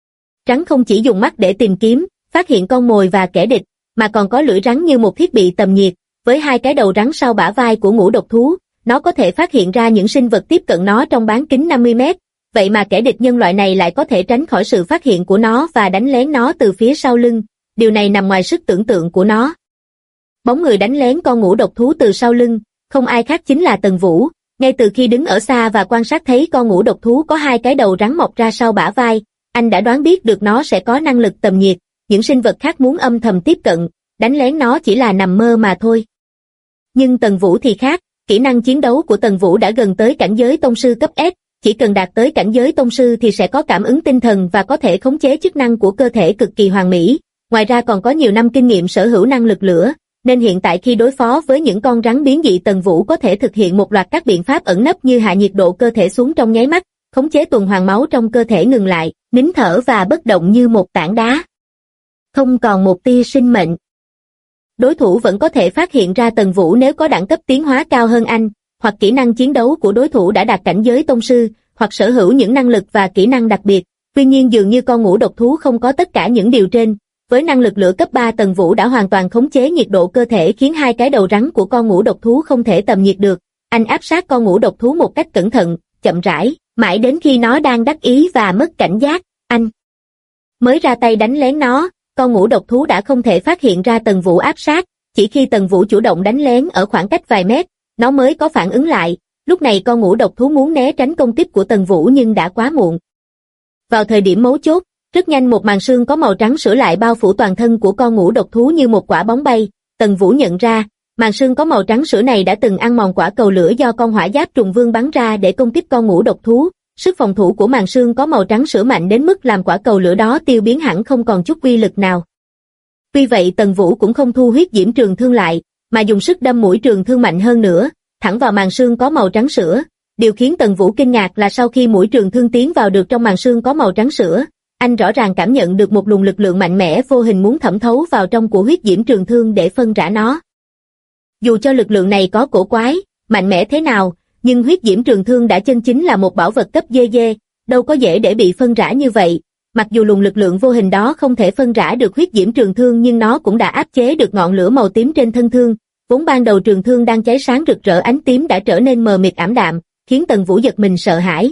Rắn không chỉ dùng mắt để tìm kiếm, phát hiện con mồi và kẻ địch, mà còn có lưỡi rắn như một thiết bị tầm nhiệt, với 2 cái đầu rắn sau bả vai của ngũ độc thú, nó có thể phát hiện ra những sinh vật tiếp cận nó trong bán kính 50 mét, vậy mà kẻ địch nhân loại này lại có thể tránh khỏi sự phát hiện của nó và đánh lén nó từ phía sau lưng, điều này nằm ngoài sức tưởng tượng của nó. Bóng người đánh lén con ngũ độc thú từ sau lưng, không ai khác chính là Tần Vũ, ngay từ khi đứng ở xa và quan sát thấy con ngũ độc thú có 2 cái đầu rắn mọc ra sau bả vai, anh đã đoán biết được nó sẽ có năng lực tầm nhiệt, những sinh vật khác muốn âm thầm tiếp cận, đánh lén nó chỉ là nằm mơ mà thôi. Nhưng Tần Vũ thì khác, kỹ năng chiến đấu của Tần Vũ đã gần tới cảnh giới tông sư cấp S, chỉ cần đạt tới cảnh giới tông sư thì sẽ có cảm ứng tinh thần và có thể khống chế chức năng của cơ thể cực kỳ hoàn mỹ, ngoài ra còn có nhiều năm kinh nghiệm sở hữu năng lực lửa, nên hiện tại khi đối phó với những con rắn biến dị Tần Vũ có thể thực hiện một loạt các biện pháp ẩn nấp như hạ nhiệt độ cơ thể xuống trong nháy mắt, khống chế tuần hoàn máu trong cơ thể ngừng lại, nín thở và bất động như một tảng đá. Không còn một tia sinh mệnh. Đối thủ vẫn có thể phát hiện ra Tần Vũ nếu có đẳng cấp tiến hóa cao hơn anh, hoặc kỹ năng chiến đấu của đối thủ đã đạt cảnh giới tông sư, hoặc sở hữu những năng lực và kỹ năng đặc biệt. Tuy nhiên dường như con ngũ độc thú không có tất cả những điều trên. Với năng lực lửa cấp 3 Tần Vũ đã hoàn toàn khống chế nhiệt độ cơ thể khiến 2 cái đầu rắn của con ngũ độc thú không thể tầm nhiệt được. Anh áp sát con ngũ độc thú một cách cẩn thận, chậm rãi, mãi đến khi nó đang đắc ý và mất cảnh giác, anh mới ra tay đánh lén nó. Con ngũ độc thú đã không thể phát hiện ra Tần Vũ áp sát, chỉ khi Tần Vũ chủ động đánh lén ở khoảng cách vài mét, nó mới có phản ứng lại. Lúc này con ngũ độc thú muốn né tránh công kích của Tần Vũ nhưng đã quá muộn. Vào thời điểm mấu chốt, rất nhanh một màn sương có màu trắng sữa lại bao phủ toàn thân của con ngũ độc thú như một quả bóng bay. Tần Vũ nhận ra, màn sương có màu trắng sữa này đã từng ăn mòn quả cầu lửa do con hỏa giáp trùng vương bắn ra để công kích con ngũ độc thú. Sức phòng thủ của màn sương có màu trắng sữa mạnh đến mức làm quả cầu lửa đó tiêu biến hẳn không còn chút uy lực nào. Tuy vậy Tần Vũ cũng không thu huyết diễm trường thương lại, mà dùng sức đâm mũi trường thương mạnh hơn nữa, thẳng vào màn sương có màu trắng sữa. Điều khiến Tần Vũ kinh ngạc là sau khi mũi trường thương tiến vào được trong màn sương có màu trắng sữa, anh rõ ràng cảm nhận được một luồng lực lượng mạnh mẽ vô hình muốn thẩm thấu vào trong của huyết diễm trường thương để phân rã nó. Dù cho lực lượng này có cổ quái, mạnh mẽ thế nào, nhưng huyết diễm trường thương đã chân chính là một bảo vật cấp DD, đâu có dễ để bị phân rã như vậy. Mặc dù luồng lực lượng vô hình đó không thể phân rã được huyết diễm trường thương nhưng nó cũng đã áp chế được ngọn lửa màu tím trên thân thương, vốn ban đầu trường thương đang cháy sáng rực rỡ ánh tím đã trở nên mờ mịt ảm đạm, khiến Tần Vũ giật mình sợ hãi.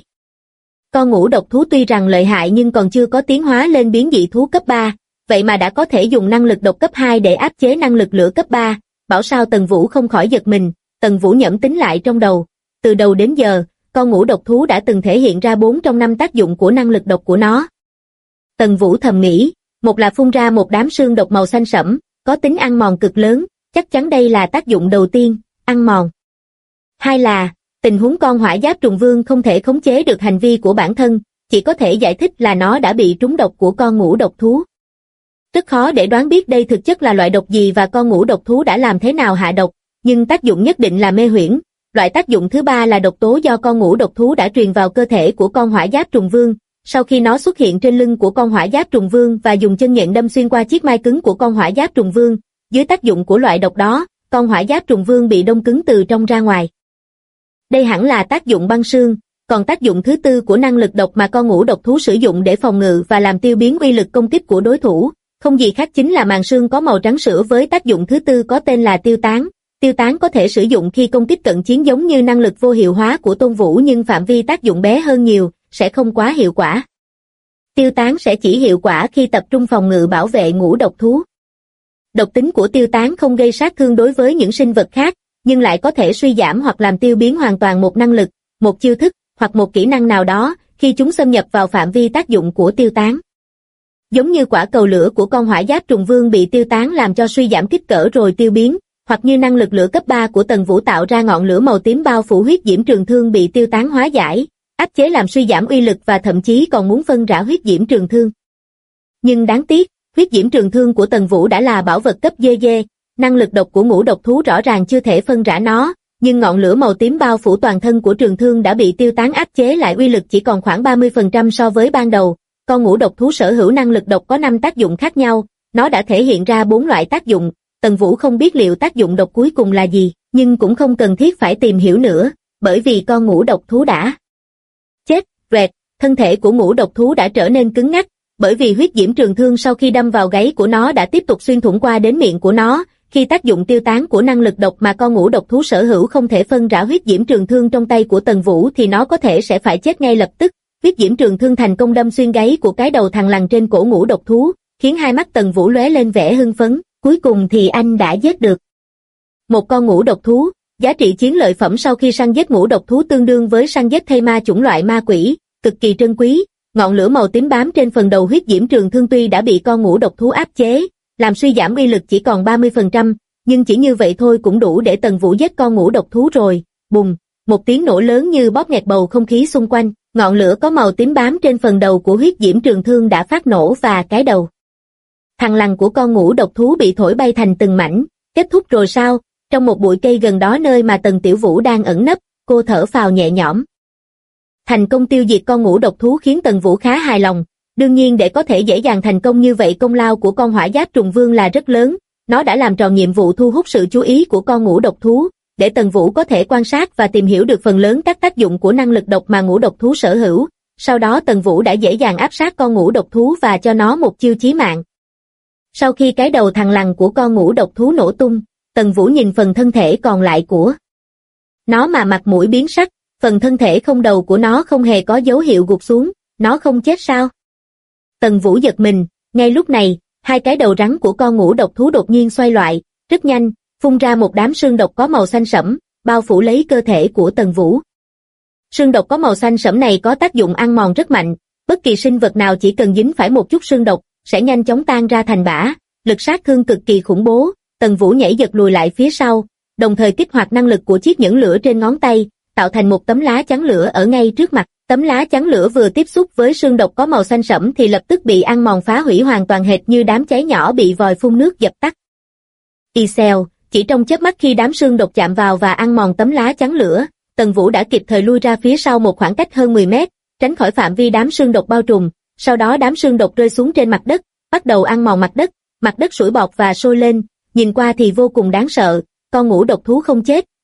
Con ngũ độc thú tuy rằng lợi hại nhưng còn chưa có tiến hóa lên biến dị thú cấp 3, vậy mà đã có thể dùng năng lực độc cấp 2 để áp chế năng lực lửa cấp 3, bảo sao Tần Vũ không khỏi giật mình. Tần Vũ nhẩm tính lại trong đầu, từ đầu đến giờ, con ngũ độc thú đã từng thể hiện ra 4 trong 5 tác dụng của năng lực độc của nó. Tần Vũ thầm nghĩ, một là phun ra một đám sương độc màu xanh sẫm, có tính ăn mòn cực lớn, chắc chắn đây là tác dụng đầu tiên, ăn mòn. Hai là, tình huống con hỏa giáp trùng vương không thể khống chế được hành vi của bản thân, chỉ có thể giải thích là nó đã bị trúng độc của con ngũ độc thú. Rất khó để đoán biết đây thực chất là loại độc gì và con ngũ độc thú đã làm thế nào hạ độc, nhưng tác dụng nhất định là mê huyễn. Loại tác dụng thứ ba là độc tố do con ngũ độc thú đã truyền vào cơ thể của con hỏa giáp trùng vương. Sau khi nó xuất hiện trên lưng của con hỏa giáp trùng vương và dùng chân nhện đâm xuyên qua chiếc mai cứng của con hỏa giáp trùng vương, dưới tác dụng của loại độc đó, con hỏa giáp trùng vương bị đông cứng từ trong ra ngoài. Đây hẳn là tác dụng băng xương, còn tác dụng thứ tư của năng lực độc mà con ngũ độc thú sử dụng để phòng ngự và làm tiêu biến uy lực công kích của đối thủ, không gì khác chính là màng xương có màu trắng sữa với tác dụng thứ tư có tên là tiêu tán. Tiêu tán có thể sử dụng khi công kích cận chiến giống như năng lực vô hiệu hóa của Tôn Vũ nhưng phạm vi tác dụng bé hơn nhiều, sẽ không quá hiệu quả. Tiêu tán sẽ chỉ hiệu quả khi tập trung phòng ngự bảo vệ ngũ độc thú. Độc tính của tiêu tán không gây sát thương đối với những sinh vật khác, nhưng lại có thể suy giảm hoặc làm tiêu biến hoàn toàn một năng lực, một chiêu thức, hoặc một kỹ năng nào đó, khi chúng xâm nhập vào phạm vi tác dụng của tiêu tán. Giống như quả cầu lửa của con hỏa giáp trùng vương bị tiêu tán làm cho suy giảm kích cỡ rồi tiêu biến, hoặc như năng lực lửa cấp 3 của Tần Vũ tạo ra ngọn lửa màu tím bao phủ huyết diễm trường thương bị tiêu tán hóa giải, áp chế làm suy giảm uy lực và thậm chí còn muốn phân rã huyết diễm trường thương. Nhưng đáng tiếc, huyết diễm trường thương của Tần Vũ đã là bảo vật cấp DD, năng lực độc của ngũ độc thú rõ ràng chưa thể phân rã nó, nhưng ngọn lửa màu tím bao phủ toàn thân của trường thương đã bị tiêu tán áp chế lại uy lực chỉ còn khoảng 30% so với ban đầu. Con ngũ độc thú sở hữu năng lực độc có 5 tác dụng khác nhau, nó đã thể hiện ra 4 loại tác dụng. Tần Vũ không biết liệu tác dụng độc cuối cùng là gì, nhưng cũng không cần thiết phải tìm hiểu nữa, bởi vì con ngũ độc thú đã chết, rẹt, thân thể của ngũ độc thú đã trở nên cứng ngắc, bởi vì huyết diễm trường thương sau khi đâm vào gáy của nó đã tiếp tục xuyên thủng qua đến miệng của nó, khi tác dụng tiêu tán của năng lực độc mà con ngũ độc thú sở hữu không thể phân rã huyết diễm trường thương trong tay của Tần Vũ thì nó có thể sẽ phải chết ngay lập tức. Huyết diễm trường thương thành công đâm xuyên gáy của cái đầu thằn lằn trên cổ ngũ độc thú, khiến hai mắt Tần Vũ lóe lên vẻ hưng phấn. Cuối cùng thì anh đã giết được một con ngũ độc thú. Giá trị chiến lợi phẩm sau khi săn giết ngũ độc thú tương đương với săn giết thây ma chủng loại ma quỷ, cực kỳ trân quý. Ngọn lửa màu tím bám trên phần đầu huyết diễm trường thương tuy đã bị con ngũ độc thú áp chế, làm suy giảm uy lực chỉ còn 30%, nhưng chỉ như vậy thôi cũng đủ để Tần Vũ giết con ngũ độc thú rồi. Bùng, một tiếng nổ lớn như bóp nghẹt bầu không khí xung quanh, ngọn lửa có màu tím bám trên phần đầu của huyết diễm trường thương đã phát nổ và cái đầu thằn lằn của con ngũ độc thú bị thổi bay thành từng mảnh. Kết thúc rồi sao? Trong một bụi cây gần đó nơi mà Tần Tiểu Vũ đang ẩn nấp, cô thở phào nhẹ nhõm. Thành công tiêu diệt con ngũ độc thú khiến Tần Vũ khá hài lòng. Đương nhiên để có thể dễ dàng thành công như vậy công lao của con hỏa giáp trùng vương là rất lớn. Nó đã làm tròn nhiệm vụ thu hút sự chú ý của con ngũ độc thú, để Tần Vũ có thể quan sát và tìm hiểu được phần lớn các tác dụng của năng lực độc mà ngũ độc thú sở hữu. Sau đó Tần Vũ đã dễ dàng áp sát con ngũ độc thú và cho nó một chiêu chí mạng. Sau khi cái đầu thằn lằn của con ngũ độc thú nổ tung, Tần Vũ nhìn phần thân thể còn lại của nó mà mặt mũi biến sắc, phần thân thể không đầu của nó không hề có dấu hiệu gục xuống, nó không chết sao? Tần Vũ giật mình, ngay lúc này, hai cái đầu rắn của con ngũ độc thú đột nhiên xoay loại, rất nhanh, phun ra một đám sương độc có màu xanh sẫm, bao phủ lấy cơ thể của Tần Vũ. Sương độc có màu xanh sẫm này có tác dụng ăn mòn rất mạnh, bất kỳ sinh vật nào chỉ cần dính phải một chút sương độc, sẽ nhanh chóng tan ra thành bã, lực sát thương cực kỳ khủng bố. Tần Vũ nhảy giật lùi lại phía sau, đồng thời kích hoạt năng lực của chiếc nhẫn lửa trên ngón tay, tạo thành một tấm lá chắn lửa ở ngay trước mặt. Tấm lá chắn lửa vừa tiếp xúc với sương độc có màu xanh sẫm thì lập tức bị ăn mòn phá hủy hoàn toàn hệt như đám cháy nhỏ bị vòi phun nước dập tắt. Xèo, chỉ trong chớp mắt khi đám sương độc chạm vào và ăn mòn tấm lá chắn lửa, Tần Vũ đã kịp thời lui ra phía sau một khoảng cách hơn 10 mét, tránh khỏi phạm vi đám sương độc bao trùm. Sau đó đám sương độc rơi xuống trên mặt đất, bắt đầu ăn mòn mặt đất sủi bọt và sôi lên, nhìn qua thì vô cùng đáng sợ. Con ngũ độc thú không chết,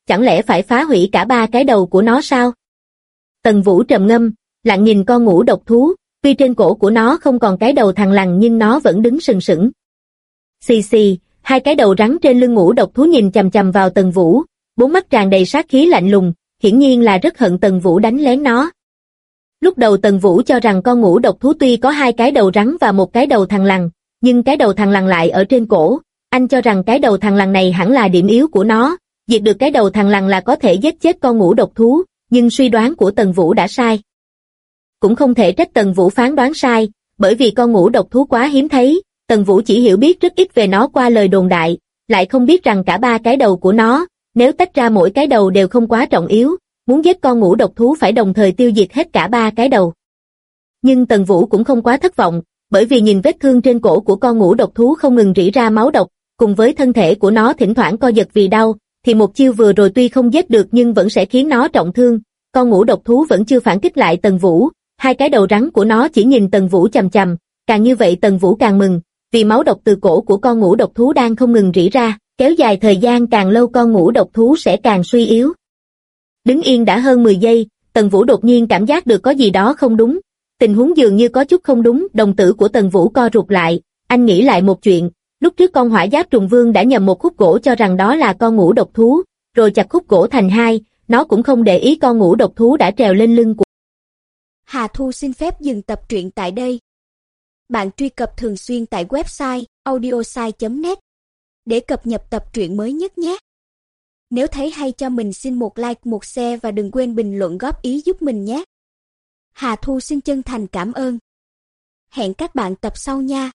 chẳng lẽ phải phá hủy cả ba cái đầu của nó sao? Tần Vũ trầm ngâm, lặng nhìn con ngũ độc thú, tuy trên cổ của nó không còn cái đầu thằn lằn nhưng nó vẫn đứng sừng sững. Xì xì, hai cái đầu rắn trên lưng ngũ độc thú nhìn chằm chằm vào Tần Vũ, bốn mắt tràn đầy sát khí lạnh lùng, hiển nhiên là rất hận Tần Vũ đánh lén nó. Lúc đầu Tần Vũ cho rằng con ngũ độc thú tuy có hai cái đầu rắn và một cái đầu thằn lằn, nhưng cái đầu thằn lằn lại ở trên cổ, anh cho rằng cái đầu thằn lằn này hẳn là điểm yếu của nó, diệt được cái đầu thằn lằn là có thể giết chết con ngũ độc thú, nhưng suy đoán của Tần Vũ đã sai. Cũng không thể trách Tần Vũ phán đoán sai, bởi vì con ngũ độc thú quá hiếm thấy, Tần Vũ chỉ hiểu biết rất ít về nó qua lời đồn đại, lại không biết rằng cả ba cái đầu của nó, nếu tách ra mỗi cái đầu đều không quá trọng yếu, muốn giết con ngũ độc thú phải đồng thời tiêu diệt hết cả ba cái đầu. Nhưng Tần Vũ cũng không quá thất vọng, bởi vì nhìn vết thương trên cổ của con ngũ độc thú không ngừng rỉ ra máu độc, cùng với thân thể của nó thỉnh thoảng co giật vì đau, thì một chiêu vừa rồi tuy không giết được nhưng vẫn sẽ khiến nó trọng thương. Con ngũ độc thú vẫn chưa phản kích lại Tần Vũ, hai cái đầu rắn của nó chỉ nhìn Tần Vũ chằm chằm, càng như vậy Tần Vũ càng mừng, vì máu độc từ cổ của con ngũ độc thú đang không ngừng rỉ ra, kéo dài thời gian càng lâu con ngũ độc thú sẽ càng suy yếu. Đứng yên đã hơn 10 giây, Tần Vũ đột nhiên cảm giác được có gì đó không đúng, tình huống dường như có chút không đúng, đồng tử của Tần Vũ co rụt lại, anh nghĩ lại một chuyện, lúc trước con hỏa giáp trùng vương đã nhầm một khúc gỗ cho rằng đó là con ngũ độc thú, rồi chặt khúc gỗ thành hai, nó cũng không để ý con ngũ độc thú đã trèo lên lưng của. Hà Thu xin phép dừng tập truyện tại đây. Bạn truy cập thường xuyên tại website audiosai.net để cập nhật tập truyện mới nhất nhé. Nếu thấy hay cho mình xin một like, một share và đừng quên bình luận góp ý giúp mình nhé. Hà Thu xin chân thành cảm ơn. Hẹn các bạn tập sau nha.